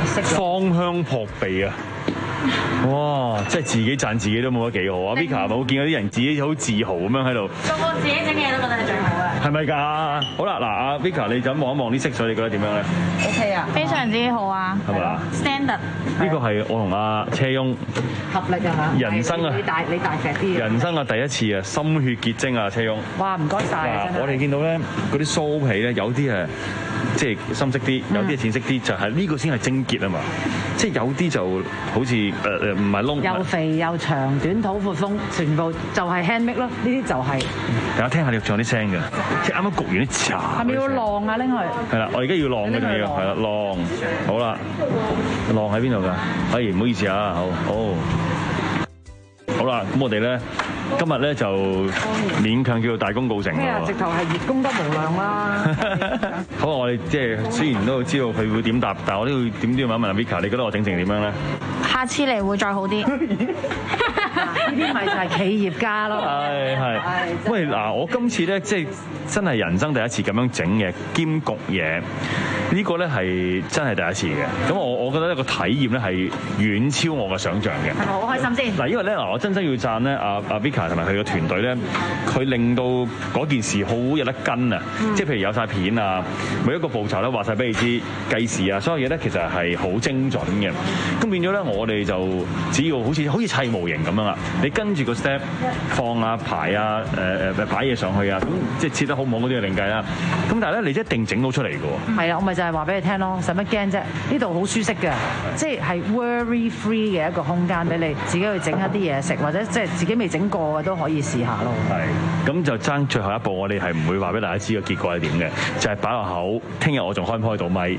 色。 芳香撲鼻啊！哇！即係自己讚自己都冇得幾好啊 ！Vika 冇見過啲人自己好自豪咁樣喺度。 個個自己整嘅嘢都覺得係最好嘅。 係咪㗎？好啦，嗱，阿 Vika 你就咁望一望啲色水，你覺得點樣咧 ？O K 啊，非常之好啊， 係咪啊 ？Standard。 呢個係我同阿車翁合力啊嘛！ 人生啊， 你大你大隻啲。 人生啊第一次啊，心血結晶啊，車翁。 哇！唔該晒啊！ 我哋見到咧嗰啲酥皮咧，有啲誒即係深色啲，有啲係淺色啲，就係呢個先係精結啊嘛！即係有啲就好似誒誒唔係窿， 又肥又長，短肚闊風，全部就係 handmade 咯。呢啲就係。 大家聽下你仲有啲聲嘅，即係啱啱焗完啲茶。 係咪要晾啊？拎去。係啦，我而家要晾嘅仲要，係啦，晾。好啦，晾喺邊度㗎？哎，唔好意思啊，好，好。好啦，咁我哋咧今日咧就勉強叫做大功告成啊！直頭係月功德無量啦。 好，我哋即係雖然都知道佢會點答，但係我都要點都要問一問阿 Vika，你覺得我整成點樣咧？ 下次嚟會再好啲。 呢啲咪就係企業家咯。 係係。喂，嗱，我今次咧即係真係人生第一次咁樣整嘅兼焗嘢，呢個咧係真係第一次嘅。咁我我覺得呢個體驗咧係遠超我嘅想像嘅。 係咪好開心先？ 嗱，因為咧嗱，我真心要讚咧阿阿 Vika 同埋佢嘅團隊咧，佢令到嗰件事好有得跟啊！嗯、即係譬如有晒片啊，每一個步驟咧話晒俾你知計時啊，所有嘢咧其實係好精準嘅。咁變咗咧，我哋就只要好似好似砌模型咁樣啦，你跟住個 step 放啊排啊誒誒擺嘢上去啊，咁即係切得好唔好嗰啲就另計啦。咁但係咧，你一定整到出嚟嘅喎。 係啊，我咪就係話俾你聽咯，使乜驚啫？呢度好舒適嘅，即係係 worry free 嘅一個空間俾你自己去整一啲嘢食，或者即係自己未整過嘅都可以試下咯。 係，咁就爭最後一步，我哋係唔會話俾大家知個結果係點嘅，就係擺落口。聽日我仲開唔開到咪？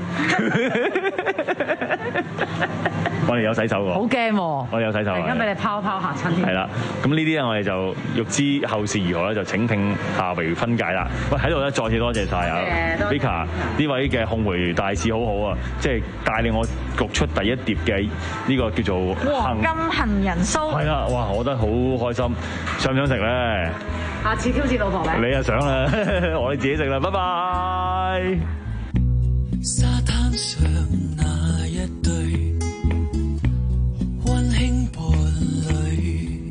我哋有洗手喎。好驚喎！我哋有洗手。突然間俾你拋拋嚇親添。係啦，咁呢啲咧我哋就欲知後事如何咧，就請聽下回分解啦。喂，喺度咧再次多謝晒啊 Vika 呢位嘅烘焙大使，好好啊，即係帶領我焗出第一碟嘅呢個叫做黃金杏仁酥。係啦，哇！我覺得好開心，想唔想食咧？ 下次挑戰老婆咧。 你又想啦，我哋自己食啦，拜拜。 沙灘上那一對溫馨伴侶，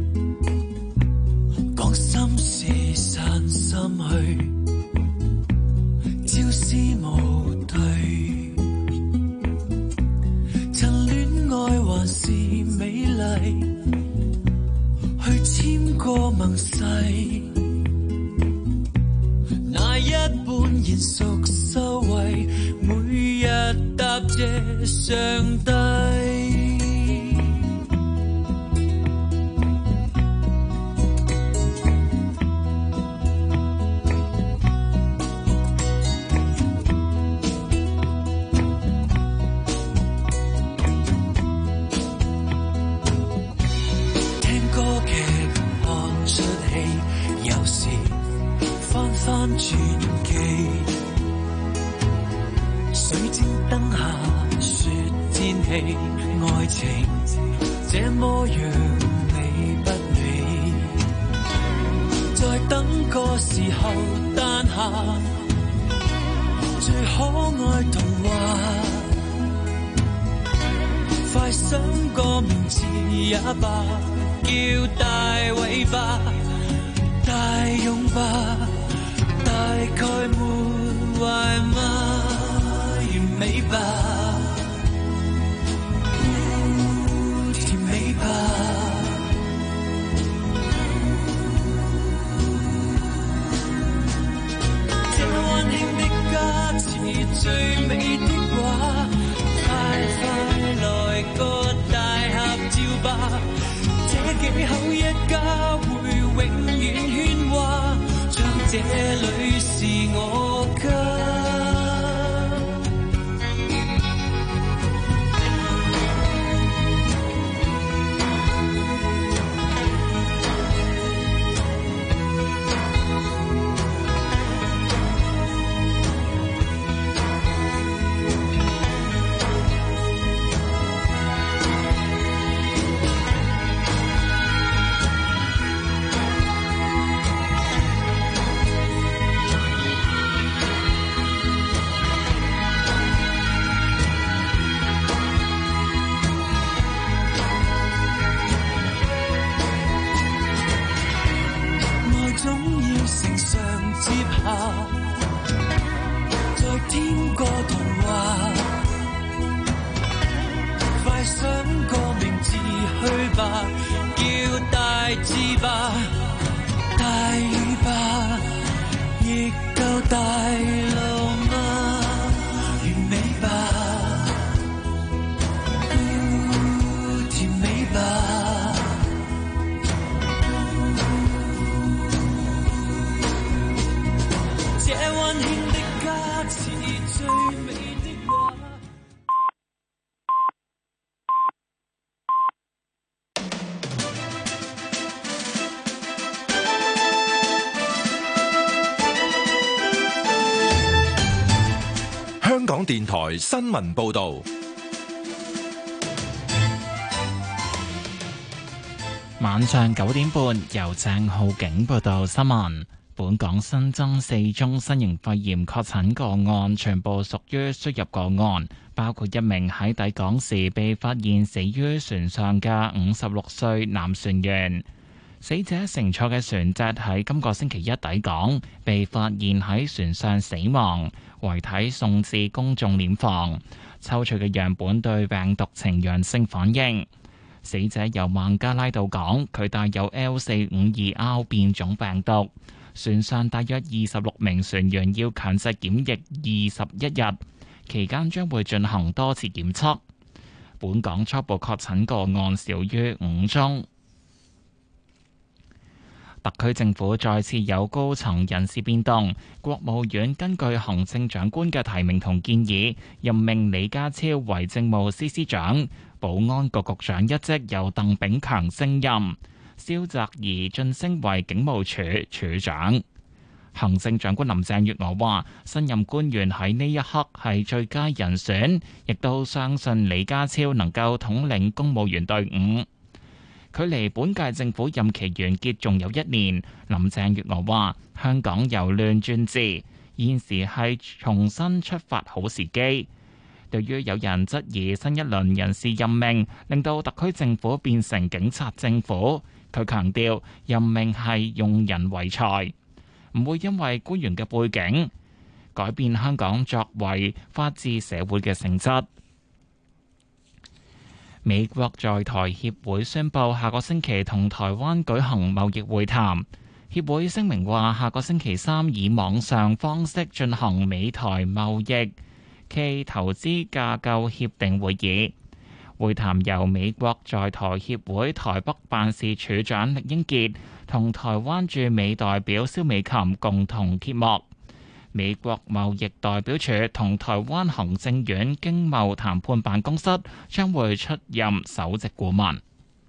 講心事散心去，朝思暮對，曾戀愛還是美麗，去簽過盟誓，那一半現熟收穫，每日答謝上帝。聽歌劇看出戲，有時翻翻傳記。水晶燈下說天氣，愛情這麼樣美不美？在等個時候誕下最可愛童話，快想個名字也罷，叫大尾巴大擁抱，大概沒壞嗎？美吧，甜美吧，這溫馨的歌詞最美的話，快快來個大合照吧，這幾口一家會永遠喧嘩，將這裏是我家。 台新聞報導。 晚上九點半，由鄭浩景報道新聞。本港新增四宗新型肺炎確診個案，全部屬於輸入個案，包括一名喺抵港時被發現死於船上嘅五十六歲男船員。死者乘坐嘅船隻喺今個星期一抵港，被發現喺船上死亡，遺體送至公眾殮房，抽取嘅樣本對病毒呈陽性反應。死者由孟加拉到港，佢帶有 L 四五二 R 變種病毒。船上大約二十六名船員要強制檢疫二十一日，期間將會進行多次檢測。本港初步確診個案少於五宗。特區政府再次有高層人事變動，國務院根據行政長官嘅提名同建議，任命李家超為政務司司長，保安局局長一職由鄧炳強升任。蕭澤頤晉升為警務處處長。行政長官林鄭月娥話：新任官員喺呢一刻係最佳人選，亦都相信李家超能夠統領公務員隊伍。距離本屆政府任期完結仲有一年，林鄭月娥話：香港由亂轉治，現時係重新出發好時機。對於有人質疑新一輪人事任命令到特區政府變成警察政府，佢強調任命係用人唯才，唔會因為官員嘅背景改變香港作為法治社會嘅性質。美國在台協會宣布下個星期同台灣舉行貿易會談。協會聲明話，下個星期三以網上方式進行美台貿易暨投資架構協定會議。會談由美國在台協會台北辦事處長酈英傑同台灣駐美代表蕭美琴共同揭幕。美國貿易代表處同台灣行政院經貿談判辦公室將會出任首席顧問。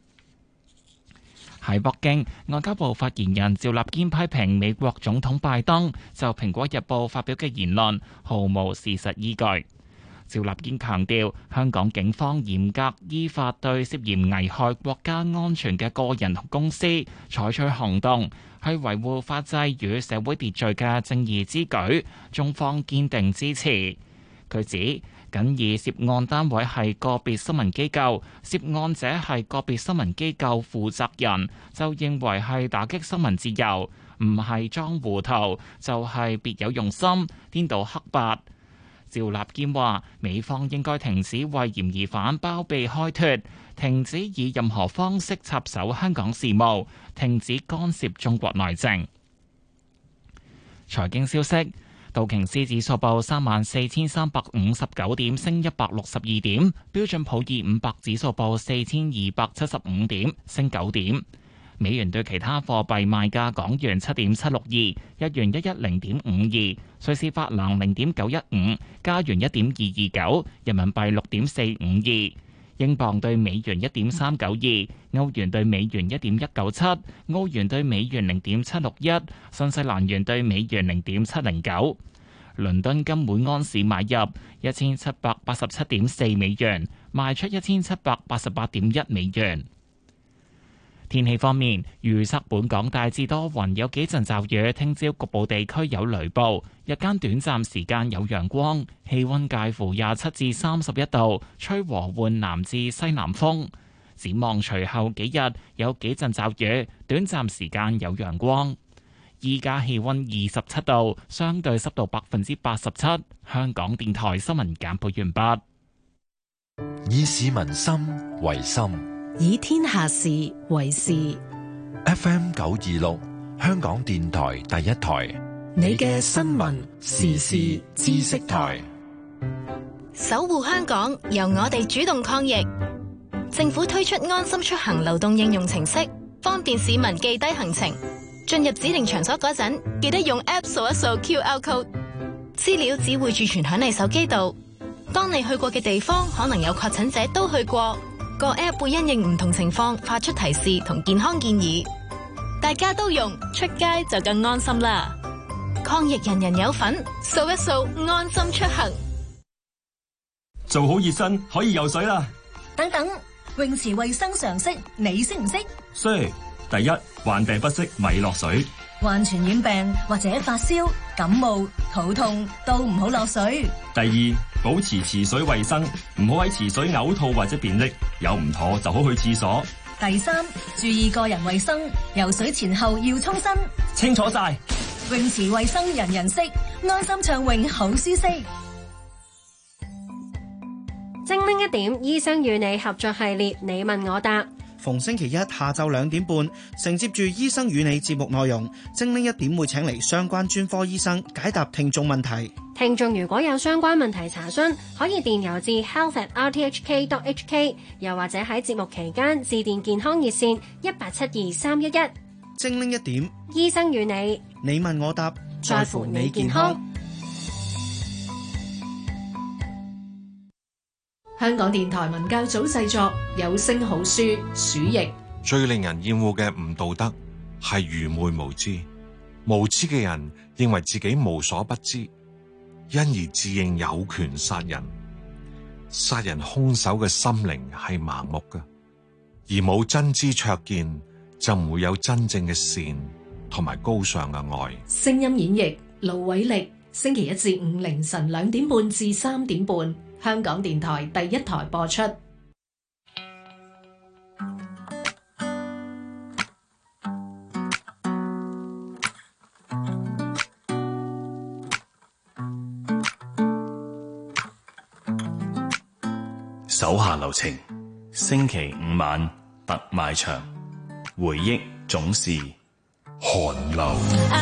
喺北京，外交部發言人趙立堅批評美國總統拜登就《蘋果日報》發表嘅言論毫無事實依據。趙立堅強調，香港警方嚴格依法對涉嫌危害國家安全嘅個人同公司採取行動，係維護法制與社會秩序嘅正義之舉，中方堅定支持。佢指，僅以涉案單位係個別新聞機構，涉案者係個別新聞機構負責人，就認為係打擊新聞自由，唔係裝糊塗，就係別有用心，顛倒黑白。趙立堅話：美方應該停止為嫌疑犯包庇開脫，停止以任何方式插手香港事務，停止干涉中國內政。財經消息：道瓊斯指數報三萬四千三百五十九點，升一百六十二點；標準普爾五百指數報四千二百七十五點，升九點。美元對其他貨幣賣價：港元七點七六二，日元一一零點五二，瑞士法郎零點九一五，加元一點二二九，人民幣六點四五二，英鎊對美元一點三九二，歐元對美元一點一九七，澳元對美元零點七六一，新西蘭元對美元零點七零九。倫敦金每安士買入一千七百八十七點四美元，賣出一千七百八十八點一美元。天氣方面，預測本港大致多雲，有幾陣驟雨，聽朝局部地區有雷暴，日間短暫時間有陽光，氣溫介乎廿七至三十一度，吹和緩南至西南風。展望隨後幾日有幾陣驟雨，短暫時間有陽光。依家氣溫二十七度，相對濕度百分之八十七。香港電台新聞簡報完畢。 以市民心為心， 以天下事為事。 F M 九二六，香港電台第一台， 你嘅新聞時事知識台。 守護香港，由我哋主動抗疫。政府推出安心出行流動應用程式，方便市民記低行程。進入指定場所嗰陣，記得用 App 掃一掃 Q R code， 資料只會儲存響你手機度。當你去過嘅地方可能有確診者都去過，個 App 會因應唔同情況發出提示同健康建議，大家都用，出街就更安心啦。抗疫人人有份，掃一掃安心出行。 做好熱身可以游水啦。 等等，泳池衛生常識你識唔識？ 識。第一，患病不適咪落水。 患傳染病或者發燒、感冒、肚痛都唔好落水。 第二，保持池水衛生，唔好喺池水嘔吐或者便溺，有唔妥就好去廁所。 第三，注意個人衛生，游水前後要沖身。 清楚晒。 泳池衛生人人識，安心暢泳好舒適。 精靈一點，醫生與你合作系列，你問我答。 逢星期一下晝兩點半，承接住醫生與你節目內容，精靈一點會請嚟相關專科醫生解答聽眾問題。 聽眾如果有相關問題查詢，可以電郵至 health at r t h k dot h k， 又或者喺節目期間致電健康熱線一八七二三一一。 精靈一點， 醫生與你， 你問我答，在乎你健康。 香港電台文教組製作有聲好書鼠疫。 最令人厭惡嘅唔道德係愚昧無知，無知嘅人認為自己無所不知，因而自認有權殺人。殺人兇手嘅心靈係盲目嘅，而冇真知灼見就唔會有真正嘅善同埋高尚嘅愛。 聲音演繹盧偉力，星期一至五凌晨兩點半至三點半。香港電台第一台播出。 手下留情，星期五晚特賣場，回憶總是寒流。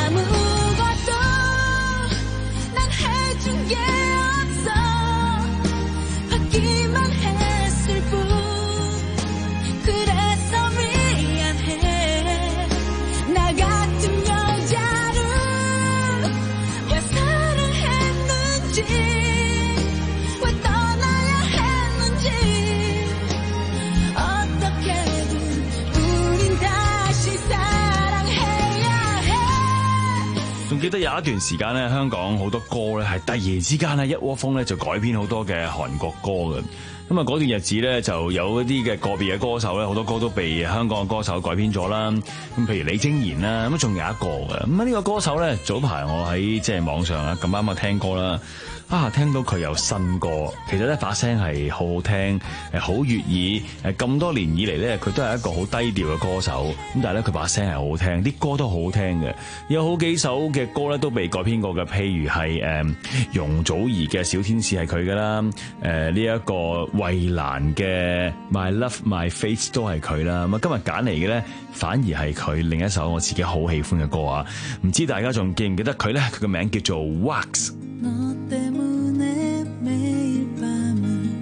記得有一段時間咧，香港好多歌咧係突然之間咧一窩蜂咧就改編好多嘅韓國歌嘅。咁啊嗰段日子咧就有一啲嘅個別嘅歌手咧，好多歌都被香港嘅歌手改編咗啦。咁譬如李貞賢啦，咁仲有一個嘅。咁啊呢個歌手咧，早排我喺即係網上啊咁啱啊聽歌啦。啊！聽到佢有新歌，其實咧把聲係好好聽，誒好悅耳，誒咁多年以嚟咧，佢都係一個好低調嘅歌手。咁但係咧，佢把聲係好好聽，啲歌都好好聽嘅。有好幾首嘅歌咧都被改編過嘅，譬如係誒、呃、容祖兒嘅《小天使》係佢㗎啦，誒呢一個衛蘭嘅《My Love My Fate》都係佢啦。咁啊今日揀嚟嘅咧，反而係佢另一首我自己好喜歡嘅歌啊！唔知大家仲記唔記得佢咧？佢嘅名叫做 Wax。 너 때문에 매일 밤을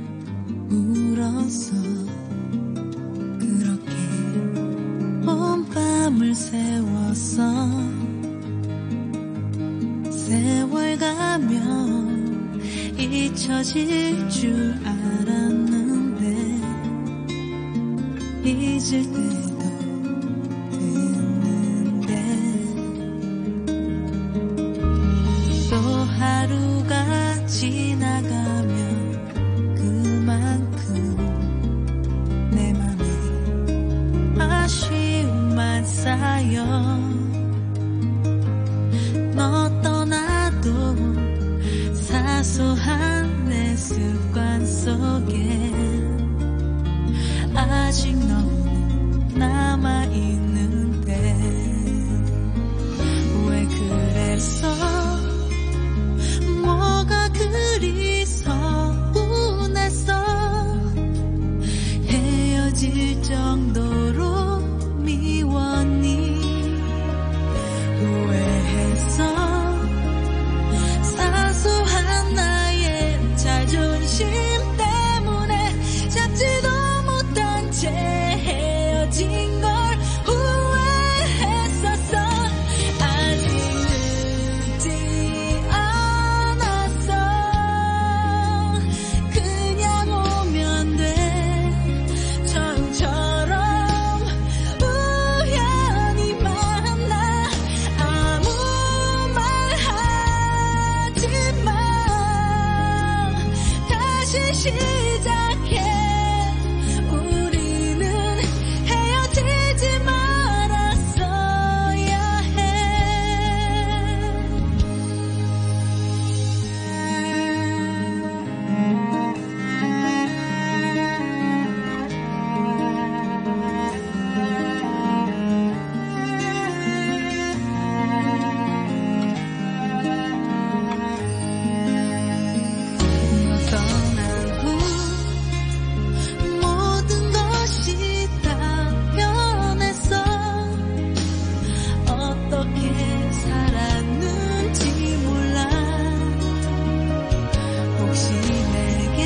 울었어 그렇게 온 밤을 세웠어 세월 가면 잊혀질 줄 알았는데 잊을 때도 듣는데 또 하루가 지나가면 그만큼 내 맘에 아쉬움만 쌓여 너 떠나도 사소한 내 습관 속에 아직 너는 남아있는데 왜 그랬어 뭐가 그리 서운했어 헤어질 정도로 미웠니 후회했어 사소한 나의 자존심 때문에 잡지도 못한 채 헤어진 걸 시작해 우리는 헤어지지 말았어야 해 떠난 후 모든 것이 다 변했어 어떻게 살았는지 몰라 혹시 내게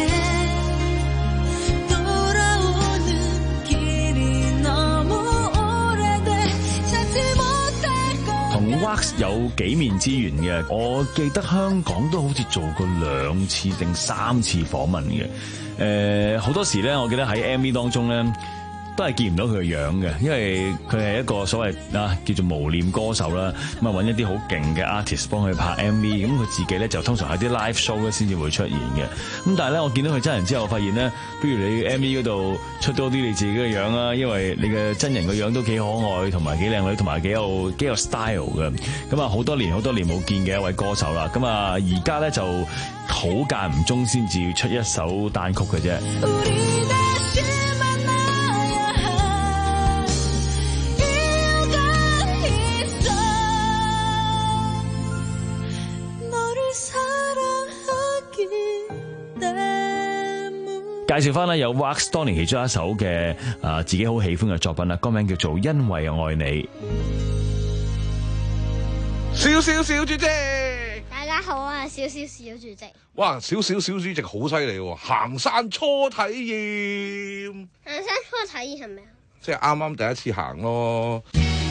돌아오는 길이 너무 오래돼 찾지 못할 것 同 Wax 有幾面之緣嘅，我記得香港都好似做過兩次定三次訪問嘅。誒、好多時咧，我記得喺 M V 當中咧，都係見唔到佢嘅樣嘅，因為佢係一個所謂啊叫做無臉歌手啦，咁啊揾一啲好勁嘅 artist 幫佢拍 M V， 咁佢自己咧就通常喺啲 live show 咧先至會出現嘅。咁但係咧，我見到佢真人之後，發現咧，不如你 M V 嗰度出多啲你自己嘅樣啊，因為你嘅真人個樣都幾可愛，同埋幾靚女，同埋幾有幾有 style 嘅。咁啊，好多年好多年冇見嘅一位歌手啦。咁啊，而家咧就好間唔中先至出一首單曲嘅啫。 우리 다시 만나야 할 이유가 있어 너를 사랑하기 때문에 介紹翻咧有 Wax 當年其中一首嘅啊自己好喜歡嘅作品啦，歌名叫做《因為愛你》。 少少小主席， 大家好啊，少少小主席。 哇！少少小主席好犀利喎，行山初體驗， 行山初體驗係咪啊？ 即係啱啱第一次行咯。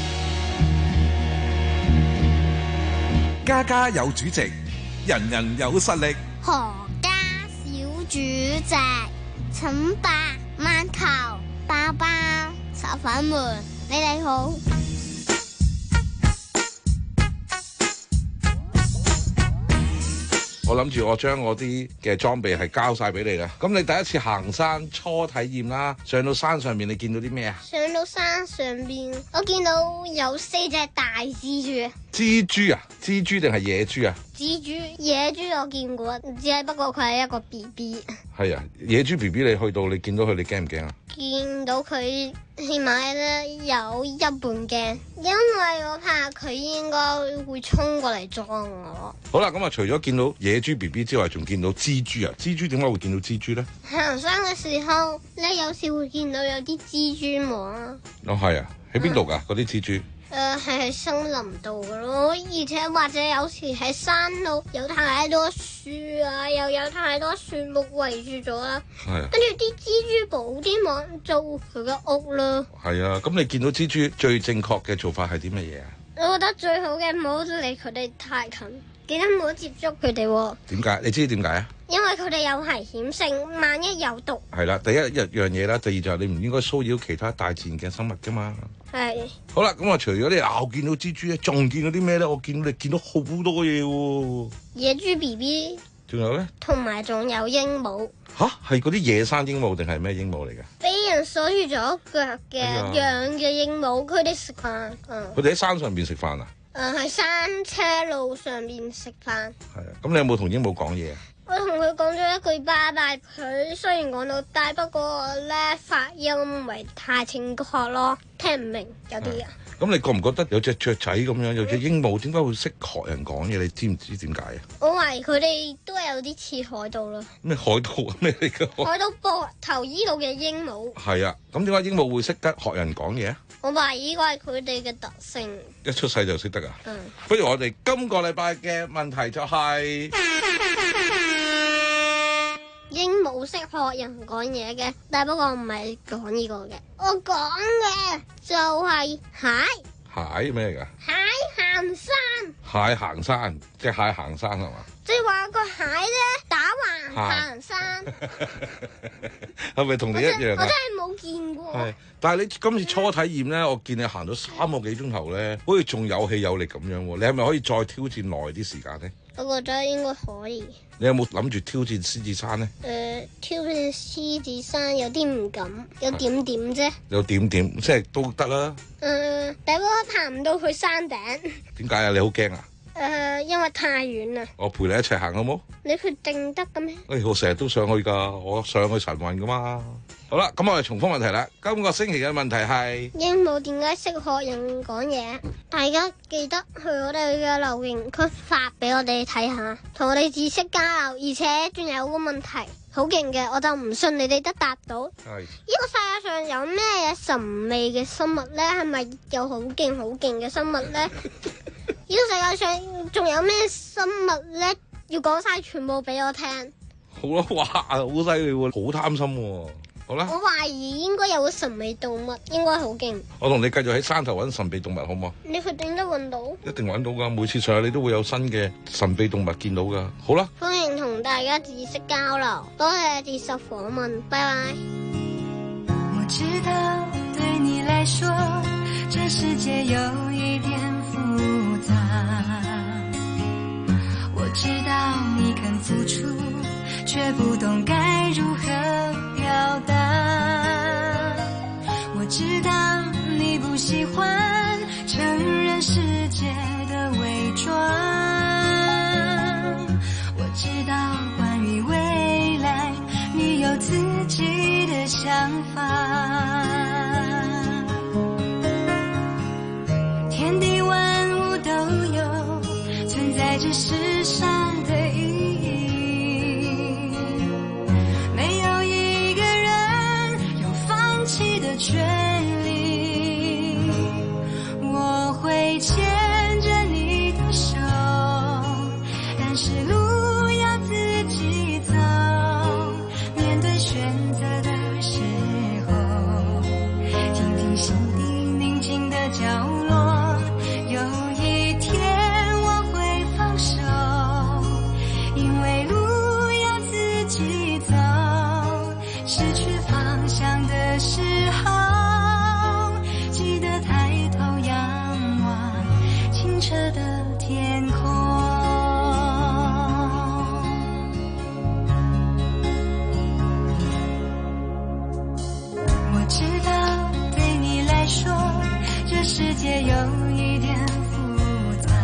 家家有主席，人人有實力。 何家小主席，請白饅頭、包包、炒粉們，你哋好。 我諗住我將我啲嘅裝備係交晒俾你啦。咁你第一次行山初體驗啦，上到山上面你見到啲咩啊？ 上到山上邊，我見到有四隻大蜘蛛。 蜘蛛啊？蜘蛛定係野豬啊？ 蜘蛛、野豬我見過，只係不過佢係一個 B B。 係啊，野豬 B B 你去到你見到佢你驚唔驚啊？ 見到佢起碼咧有一半驚，因為我怕佢應該會衝過嚟撞我。 好啦，咁啊除咗見到野豬 B B 之外，仲見到蜘蛛啊？蜘蛛點解會見到蜘蛛咧？ 行山嘅時候咧，有時會見到有啲蜘蛛網啊。 哦，係啊，喺邊度㗎？嗰啲蜘蛛？ 誒係喺森林度嘅咯，而且或者有時喺山路有太多樹啊，又有太多樹木圍住咗啦。 係啊。 跟住啲蜘蛛補啲網做佢嘅屋啦。 係啊，咁你見到蜘蛛最正確嘅做法係啲乜嘢啊？ 我覺得最好嘅唔好離佢哋太近，記得唔好接觸佢哋喎。 點解？你知點解啊？ 因為佢哋有危險性，萬一有毒。 係啦，第一一樣嘢啦，第二就係你唔應該騷擾其他大自然嘅生物噶嘛。 係。 好啦，咁啊，除咗你咬見到蜘蛛咧，仲見到啲咩咧？我見到你見到好多嘢喎。 野豬 B B。 仲有咧？ 同埋仲有鸚鵡。 吓？係嗰啲野生鸚鵡定係咩鸚鵡嚟㗎？ 俾人鎖住咗腳嘅養嘅鸚鵡，佢哋食飯。嗯。 佢哋喺山上邊食飯啊？ 誒，喺山車路上邊食飯。 係啊，咁你有冇同鸚鵡講嘢啊？ 我同佢講咗一句拜拜，佢雖然講到大，不過咧發音唔係太正確咯，聽唔明有啲啊。 咁你覺唔覺得有隻雀仔咁樣，有隻鸚鵡點解會識學人講嘢？你知唔知點解啊？ 我懷疑佢哋都係有啲似海盜啦。 咩海盜啊？咩嚟㗎？ 海盜膊頭依度嘅鸚鵡。 係啊，咁點解鸚鵡會識得學人講嘢啊？ 我懷疑呢個係佢哋嘅特性。 一出世就識得啊？ 嗯。 不如我哋今個禮拜嘅問題就係、 鸚鵡識學人講嘢嘅，但不過唔係講呢個嘅。我講嘅就係蟹。 蟹咩嚟㗎？ 蟹行山。 蟹行山，即係蟹行山係嘛？ 即係話個蟹咧打橫行山。 係咪同你一樣啊？ 我真係冇見過。 係，但係你今次初體驗咧，我見你行咗三個幾鐘頭咧，好似仲有氣有力咁樣喎。你係咪可以再挑戰耐啲時間咧？ 我覺得應該可以。 你有冇諗住挑戰獅子山呢？ 誒、呃，挑戰獅子山有啲唔敢，有點點啫。 有點點，即係都得啦。 誒、呃，但係我爬唔到去山頂。 點解啊？你好驚啊？ 誒、呃，因為太遠啦。 我陪你一齊行好冇？ 你決定得嘅咩？ 誒，我成日都上去㗎，我上去晨運㗎嘛。好啦，咁我哋重複問題啦。今個星期嘅問題係： 鸚鵡點解識學人講嘢？大家記得去我哋嘅留言區發俾我哋睇下，同我哋知識交流。而且仲有個問題好勁嘅，我就唔信你哋得答到。係。呢個世界上有咩神秘嘅生物呢？係咪有好勁好勁嘅生物呢？呢個世界上仲有咩生物呢？要講晒全部俾我聽。 好啦，哇，好犀利喎，好貪心喎。好啦， 我懷疑應該有個神秘動物，應該好勁。 我同你繼續喺山頭揾神秘動物，好唔好？ 你確定得揾到？ 一定揾到噶，每次上去你都會有新嘅神秘動物見到噶。好啦， 歡迎同大家知識交流，多謝接受訪問，拜拜。 我知道對你來說，這世界有一點複雜。我知道你肯付出，卻不懂該如何表達。我知道你不喜歡承認世界的偽裝。我知道關於未來你有自己的想法。天地萬物都有存在這世上的意義。權利，我會牽着你的手，但是路要自己走。面對選擇的時候，聽聽心底寧靜的角落。有一天我會放手，因為路要自己走。失去方向的時候，清澈的天空。我知道對你來說，這世界有一點複雜。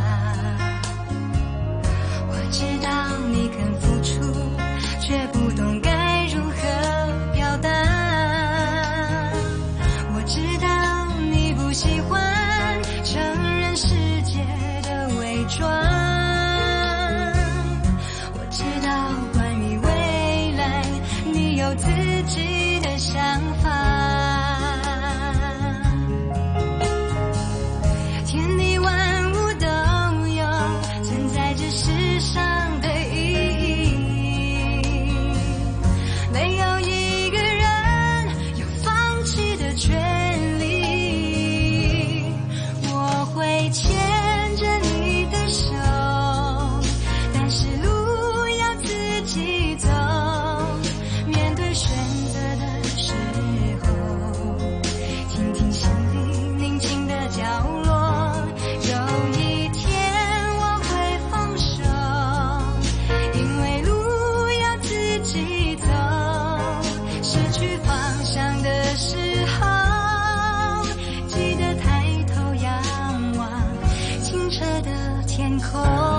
我知道你肯付出，卻不懂該如何表達。我知道你不喜歡承認世界的偽裝。我知道關於未來你有自己的想法。天地萬物都有存在這世上的意義，沒有一個人有放棄的權利。我會牽着你的手，但是路要自己走。面對選擇的時候，聽聽心裡寧靜的角落。有一天我會放手，因為路要自己走。失去方向的時候，記得抬頭仰望清澈的天空。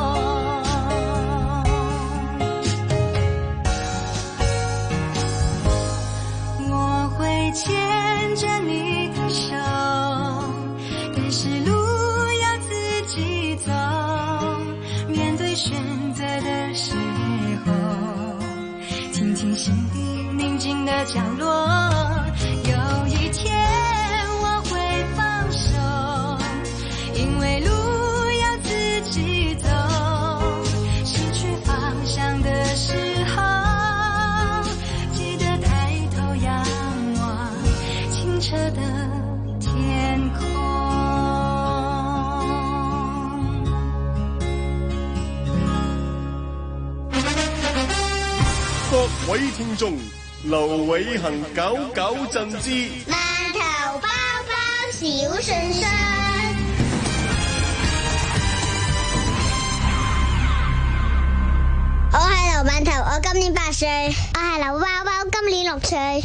我會牽着你的手，但是路要自己走。面對選擇的時候，聽聽心底寧靜的角落。有一天我會放手，因為路要自己走。失去方向的時候，記得抬頭仰望清澈的天空。 各位聽眾，劉偉恒搞搞震之饅頭包包小信箱。 饅頭，我今年八歲。我係劉包包，今年六歲。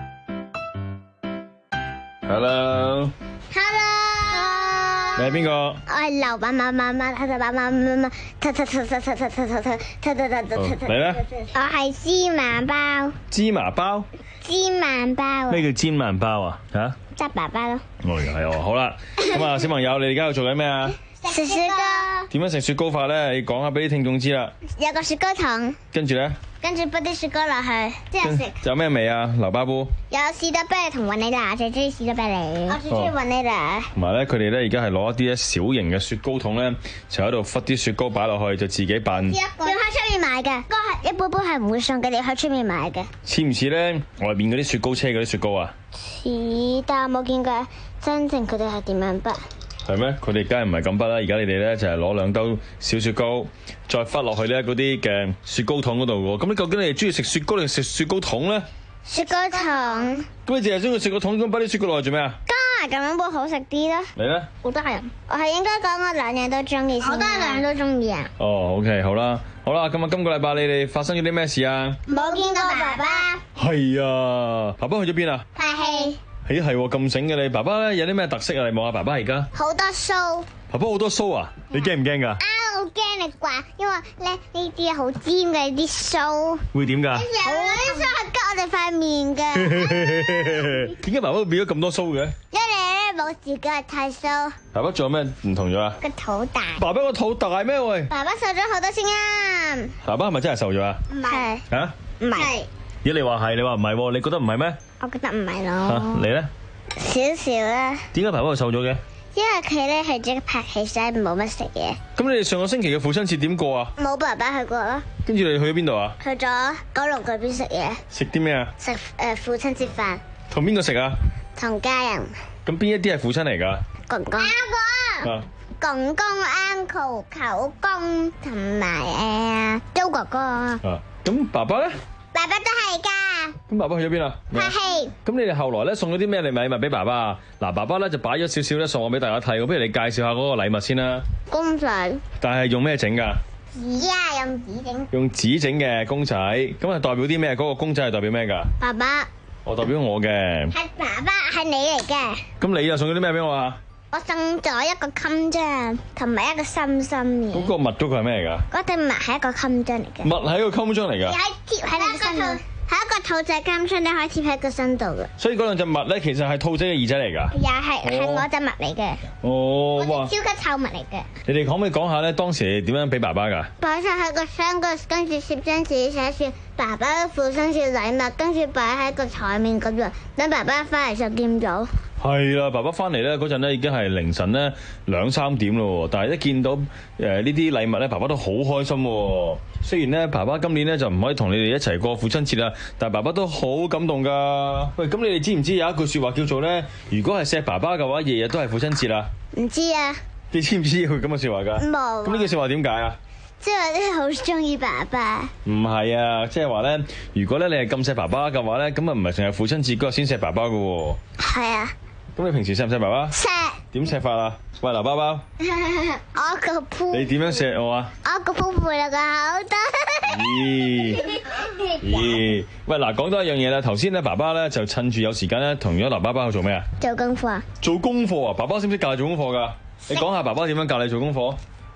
Hello。Hello。你係邊個？ 我係劉爸爸媽媽，爸爸媽媽，突突突突突突突突突突突突突。 你咧？ 我係芝麻包。 芝麻包？ 芝麻包。 咩叫芝麻包啊？嚇？ 執爸爸咯。 哦，係喎，好啦。咁啊，小朋友，你而家喺度做緊咩啊？ 食雪糕。 點樣食雪糕法咧？你講下俾啲聽眾知啦。 有個雪糕筒。 跟住咧？ 跟住擺啲雪糕落去，之後食。 有咩味啊？劉巴布。有士多啤梨同雲尼拿，最中意士多啤梨。我最中意雲尼拿。 同埋咧，佢哋咧而家係攞一啲咧小型嘅雪糕筒咧，就喺度忽啲雪糕擺落去，就自己扮。 要喺出面買嘅，嗰係一般般係唔會送嘅，你要喺出面買嘅。 似唔似咧外邊嗰啲雪糕車嗰啲雪糕啊？ 似，但係冇見過真正佢哋係點樣筆。 係咩？佢哋梗係唔係咁筆啦！而家你哋咧就係攞兩兜小雪糕，再忽落去咧嗰啲嘅雪糕筒嗰度喎。咁你究竟你哋中意食雪糕定食雪糕筒咧？ 雪糕筒。咁你淨係中意食個筒咁擺啲雪糕落去做咩啊？ 加埋咁樣會好食啲啦。 你咧？ 好得人。我係應該講我兩樣都中意先。我都係兩樣都中意啊。 哦 ，OK， 好啦，好啦，咁啊，今個禮拜你哋發生咗啲咩事啊？ 冇見過爸爸。 係啊，爸爸去咗邊啊？ 拍戲。 咦係喎，咁醒嘅你，爸爸咧有啲咩特色啊？你望下爸爸而家。 好多鬚。 爸爸好多鬚啊！你驚唔驚㗎？ 啊，好驚你啩，因為咧呢啲好尖嘅啲鬚。 會點㗎？ 好啲鬚係拮我哋塊面㗎。 點解爸爸會變咗咁多鬚嘅？ 因為咧冇自己嘅剃鬚。 爸爸仲有咩唔同咗啊？ 個肚大。 爸爸個肚大咩喂？ 爸爸瘦咗好多先啱。 爸爸係咪真係瘦咗啊？ 唔係。 嚇？ 唔係。 咦你話係，你話唔係喎？你覺得唔係咩？ 我覺得唔係咯。 嚇你咧？ 少少啦。點解爸爸會瘦咗嘅？ 因為佢咧係中意拍戲，所以冇乜食嘢。 咁你哋上個星期嘅父親節點過啊？ 冇爸爸去過咯。 跟住你哋去咗邊度啊？ 去咗九龍嗰邊食嘢。 食啲咩啊？ 食誒父親節飯。 同邊個食啊？ 同家人。 咁邊一啲係父親嚟㗎？ 公公。 啊。 公公、uncle、舅公同埋誒周哥哥。 啊，咁爸爸咧？ 爸爸都係㗎。 咁爸爸去咗邊啊？ 拍戲。咁你哋後來咧送咗啲咩禮物俾爸爸啊？嗱，爸爸咧就擺咗少少咧送我俾大家睇，我不如你介紹下嗰個禮物先啦。 公仔。 但係用咩整㗎？ 紙啊，用紙整。 用紙整嘅公仔，咁係代表啲咩？嗰個公仔係代表咩㗎？ 爸爸。 我代表我嘅。 係爸爸，係你嚟嘅。 咁你又送咗啲咩俾我啊？ 我送咗一個襟章，同埋一個心心嘅。 嗰個襪嗰個係咩嚟㗎？ 嗰對襪係一個襟章嚟嘅。 襪係一個襟章嚟㗎。 係貼喺你個身度，係一個兔仔襟章，你可以貼喺個身度嘅。 所以嗰兩隻襪咧，其實係兔仔嘅耳仔嚟㗎。 又係係我隻襪嚟嘅。 哦，哇！ 超級臭襪嚟嘅。 你哋可唔可以講下咧？當時點樣俾爸爸㗎？ 擺晒喺個箱嗰，跟住攝張紙寫住爸爸嘅父親節禮物，跟住擺喺個台面咁樣，等爸爸翻嚟就見咗。 係啦，爸爸翻嚟咧嗰陣咧已經係凌晨咧兩三點咯，但係一見到誒呢啲禮物咧，爸爸都好開心喎。雖然咧爸爸今年咧就唔可以同你哋一齊過父親節啦，但係爸爸都好感動噶。喂，咁你哋知唔知有一句説話叫做咧，如果係錫爸爸嘅話，日日都係父親節啦？ 唔知啊。 你知唔知佢咁嘅説話㗎？ 冇。 咁呢句説話點解啊？ 即係話你好中意爸爸。 唔係啊，即係話咧，如果咧你係咁錫爸爸嘅話咧，咁啊唔係成日父親節嗰日先錫爸爸㗎喎。 係啊。 咁你平時錫唔錫爸爸？ 錫。點錫法啊？喂，劉包包。 我個鋪。 你點樣錫我啊？ 我個鋪背落個口度。 咦咦，喂嗱，講多一樣嘢啦。頭先咧，爸爸咧就趁住有時間咧，同咗劉包包去做咩啊？ 做功課。做功課啊？爸爸識唔識教你做功課㗎？你講下爸爸點樣教你做功課？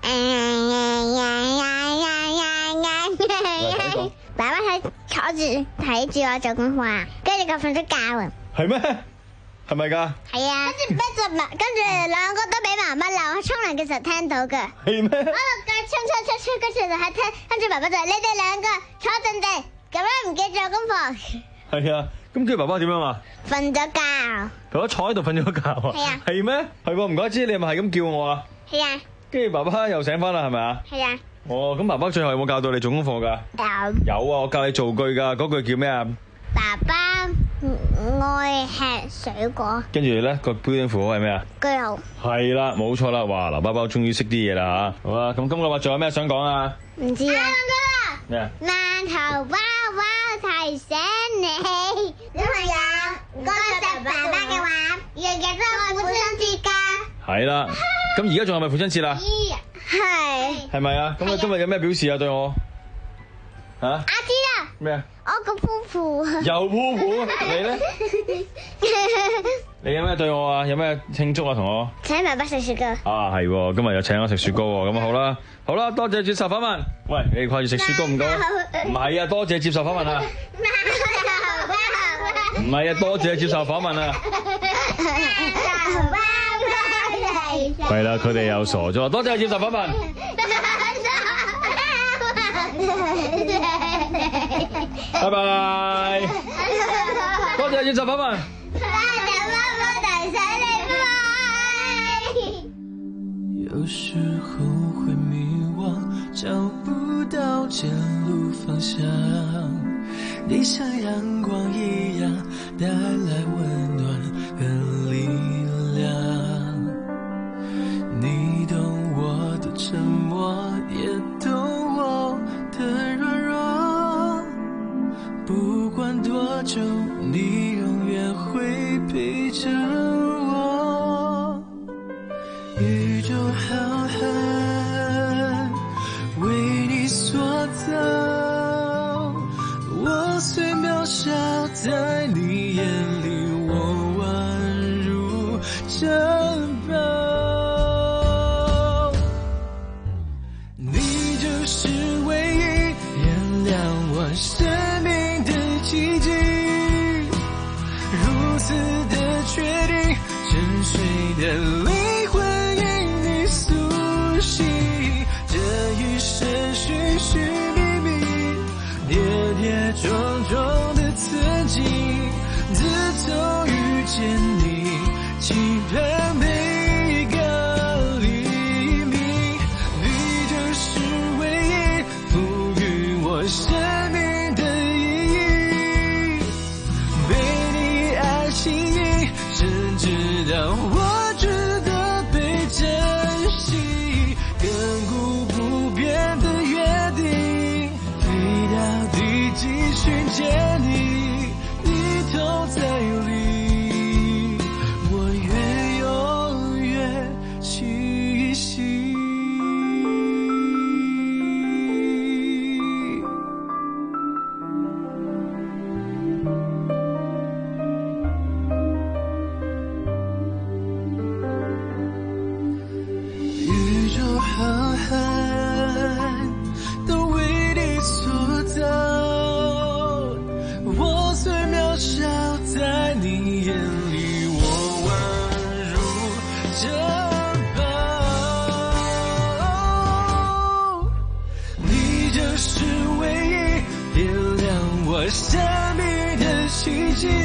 爸爸喺坐住睇住我做功課啊，跟住佢瞓咗覺啊。 係咩？係咪㗎？ 係啊。跟住俾隻襪，跟住兩個都俾媽媽鬧，喺沖涼嘅時候聽到㗎。 係咩？ 我度腳衝衝衝衝，跟住就喺聽，跟住爸爸就話：你哋兩個坐定定，咁樣唔記得做功課。 係啊。咁跟住爸爸點樣啊？ 瞓咗覺。 爸爸坐喺度瞓咗覺啊？ 係啊。 係咩？係喎，唔怪之你係咪係咁叫我啊？ 係啊。 跟住爸爸又醒翻啦，係咪啊？ 係啊。 哦，咁爸爸最後有冇教到你做功課㗎？ 有。 有啊，我教你造句㗎，嗰句叫咩啊？ 爸爸愛吃水果。 跟住咧個標點符號係咩啊？ 句號。係啦，冇錯啦，哇！劉包包終於識啲嘢啦嚇。好啦，咁今個話仲有咩想講啊？ 唔知啊。 咩啊？ 饅頭包包提醒你，小朋友，唔該錫爸爸嘅話，日日都係父親節㗎。 係啦，咁而家仲係咪父親節啦？ 係。 係咪啊？咁你今日有咩表示啊？對我？ 嚇？ 阿知啦。 咩啊？ 我個鋪鋪。 又鋪鋪，你咧？你有咩對我啊？有咩慶祝啊？同我請爸爸食雪糕。 啊，係喎，今日又請我食雪糕喎，咁啊好啦，好啦，多謝接受訪問。喂，你掛住食雪糕唔該？唔係啊，多謝接受訪問啊。唔係啊，多謝接受訪問啊。係啦，佢哋又傻咗，多謝接受訪問。拜拜。多謝接受訪問。 有时候会迷惘，找不到前路方向。你像阳光一样，带来温暖和力量。你懂我的沉默，也懂我的软弱。不管多久，你永远会陪着我。宇宙浩瀚，为你所造，我虽渺小，在你眼里我宛如珍宝。你就是唯一点亮我生命的奇迹，如此的确定，沉睡的灵魂寻寻觅觅，跌跌撞撞的曾经，自从遇见你，期盼每一个黎明。你就是唯一赋予我生命的意义，被你爱吸引，甚至到我值得被珍惜，亘古不变的寻见你，你同在里，我愿永远栖息。宇宙浩瀚，都为你所造。我最渺小，在你眼里我宛如珍宝。你就是唯一点亮我生命的奇迹，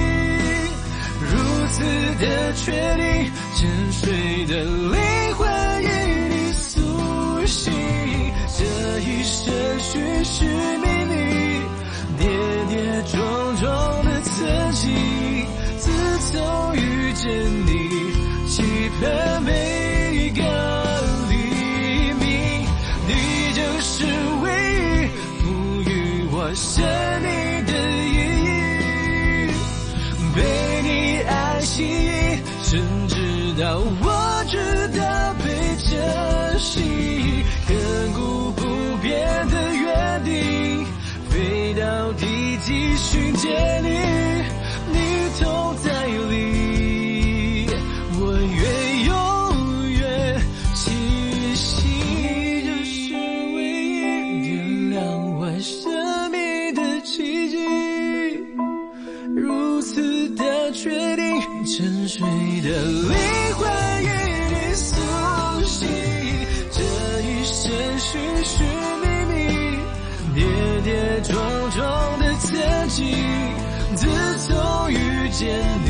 如此的确定，沉睡的灵魂与你苏醒，这一生寻寻觅觅，跌跌撞撞的曾经，自从遇见你，期盼每一个黎明。你就是唯一赋予我生命的意义，被你爱吸引，甚至到我值得被珍惜，亘古不变的约定，飞到地极寻见你，你同在里，我愿永远栖息。你就是唯一点亮我生命的奇迹，如此的确定，沉睡的灵魂与你苏醒，这一生寻寻觅觅，跌跌撞撞的曾经，自从遇见你。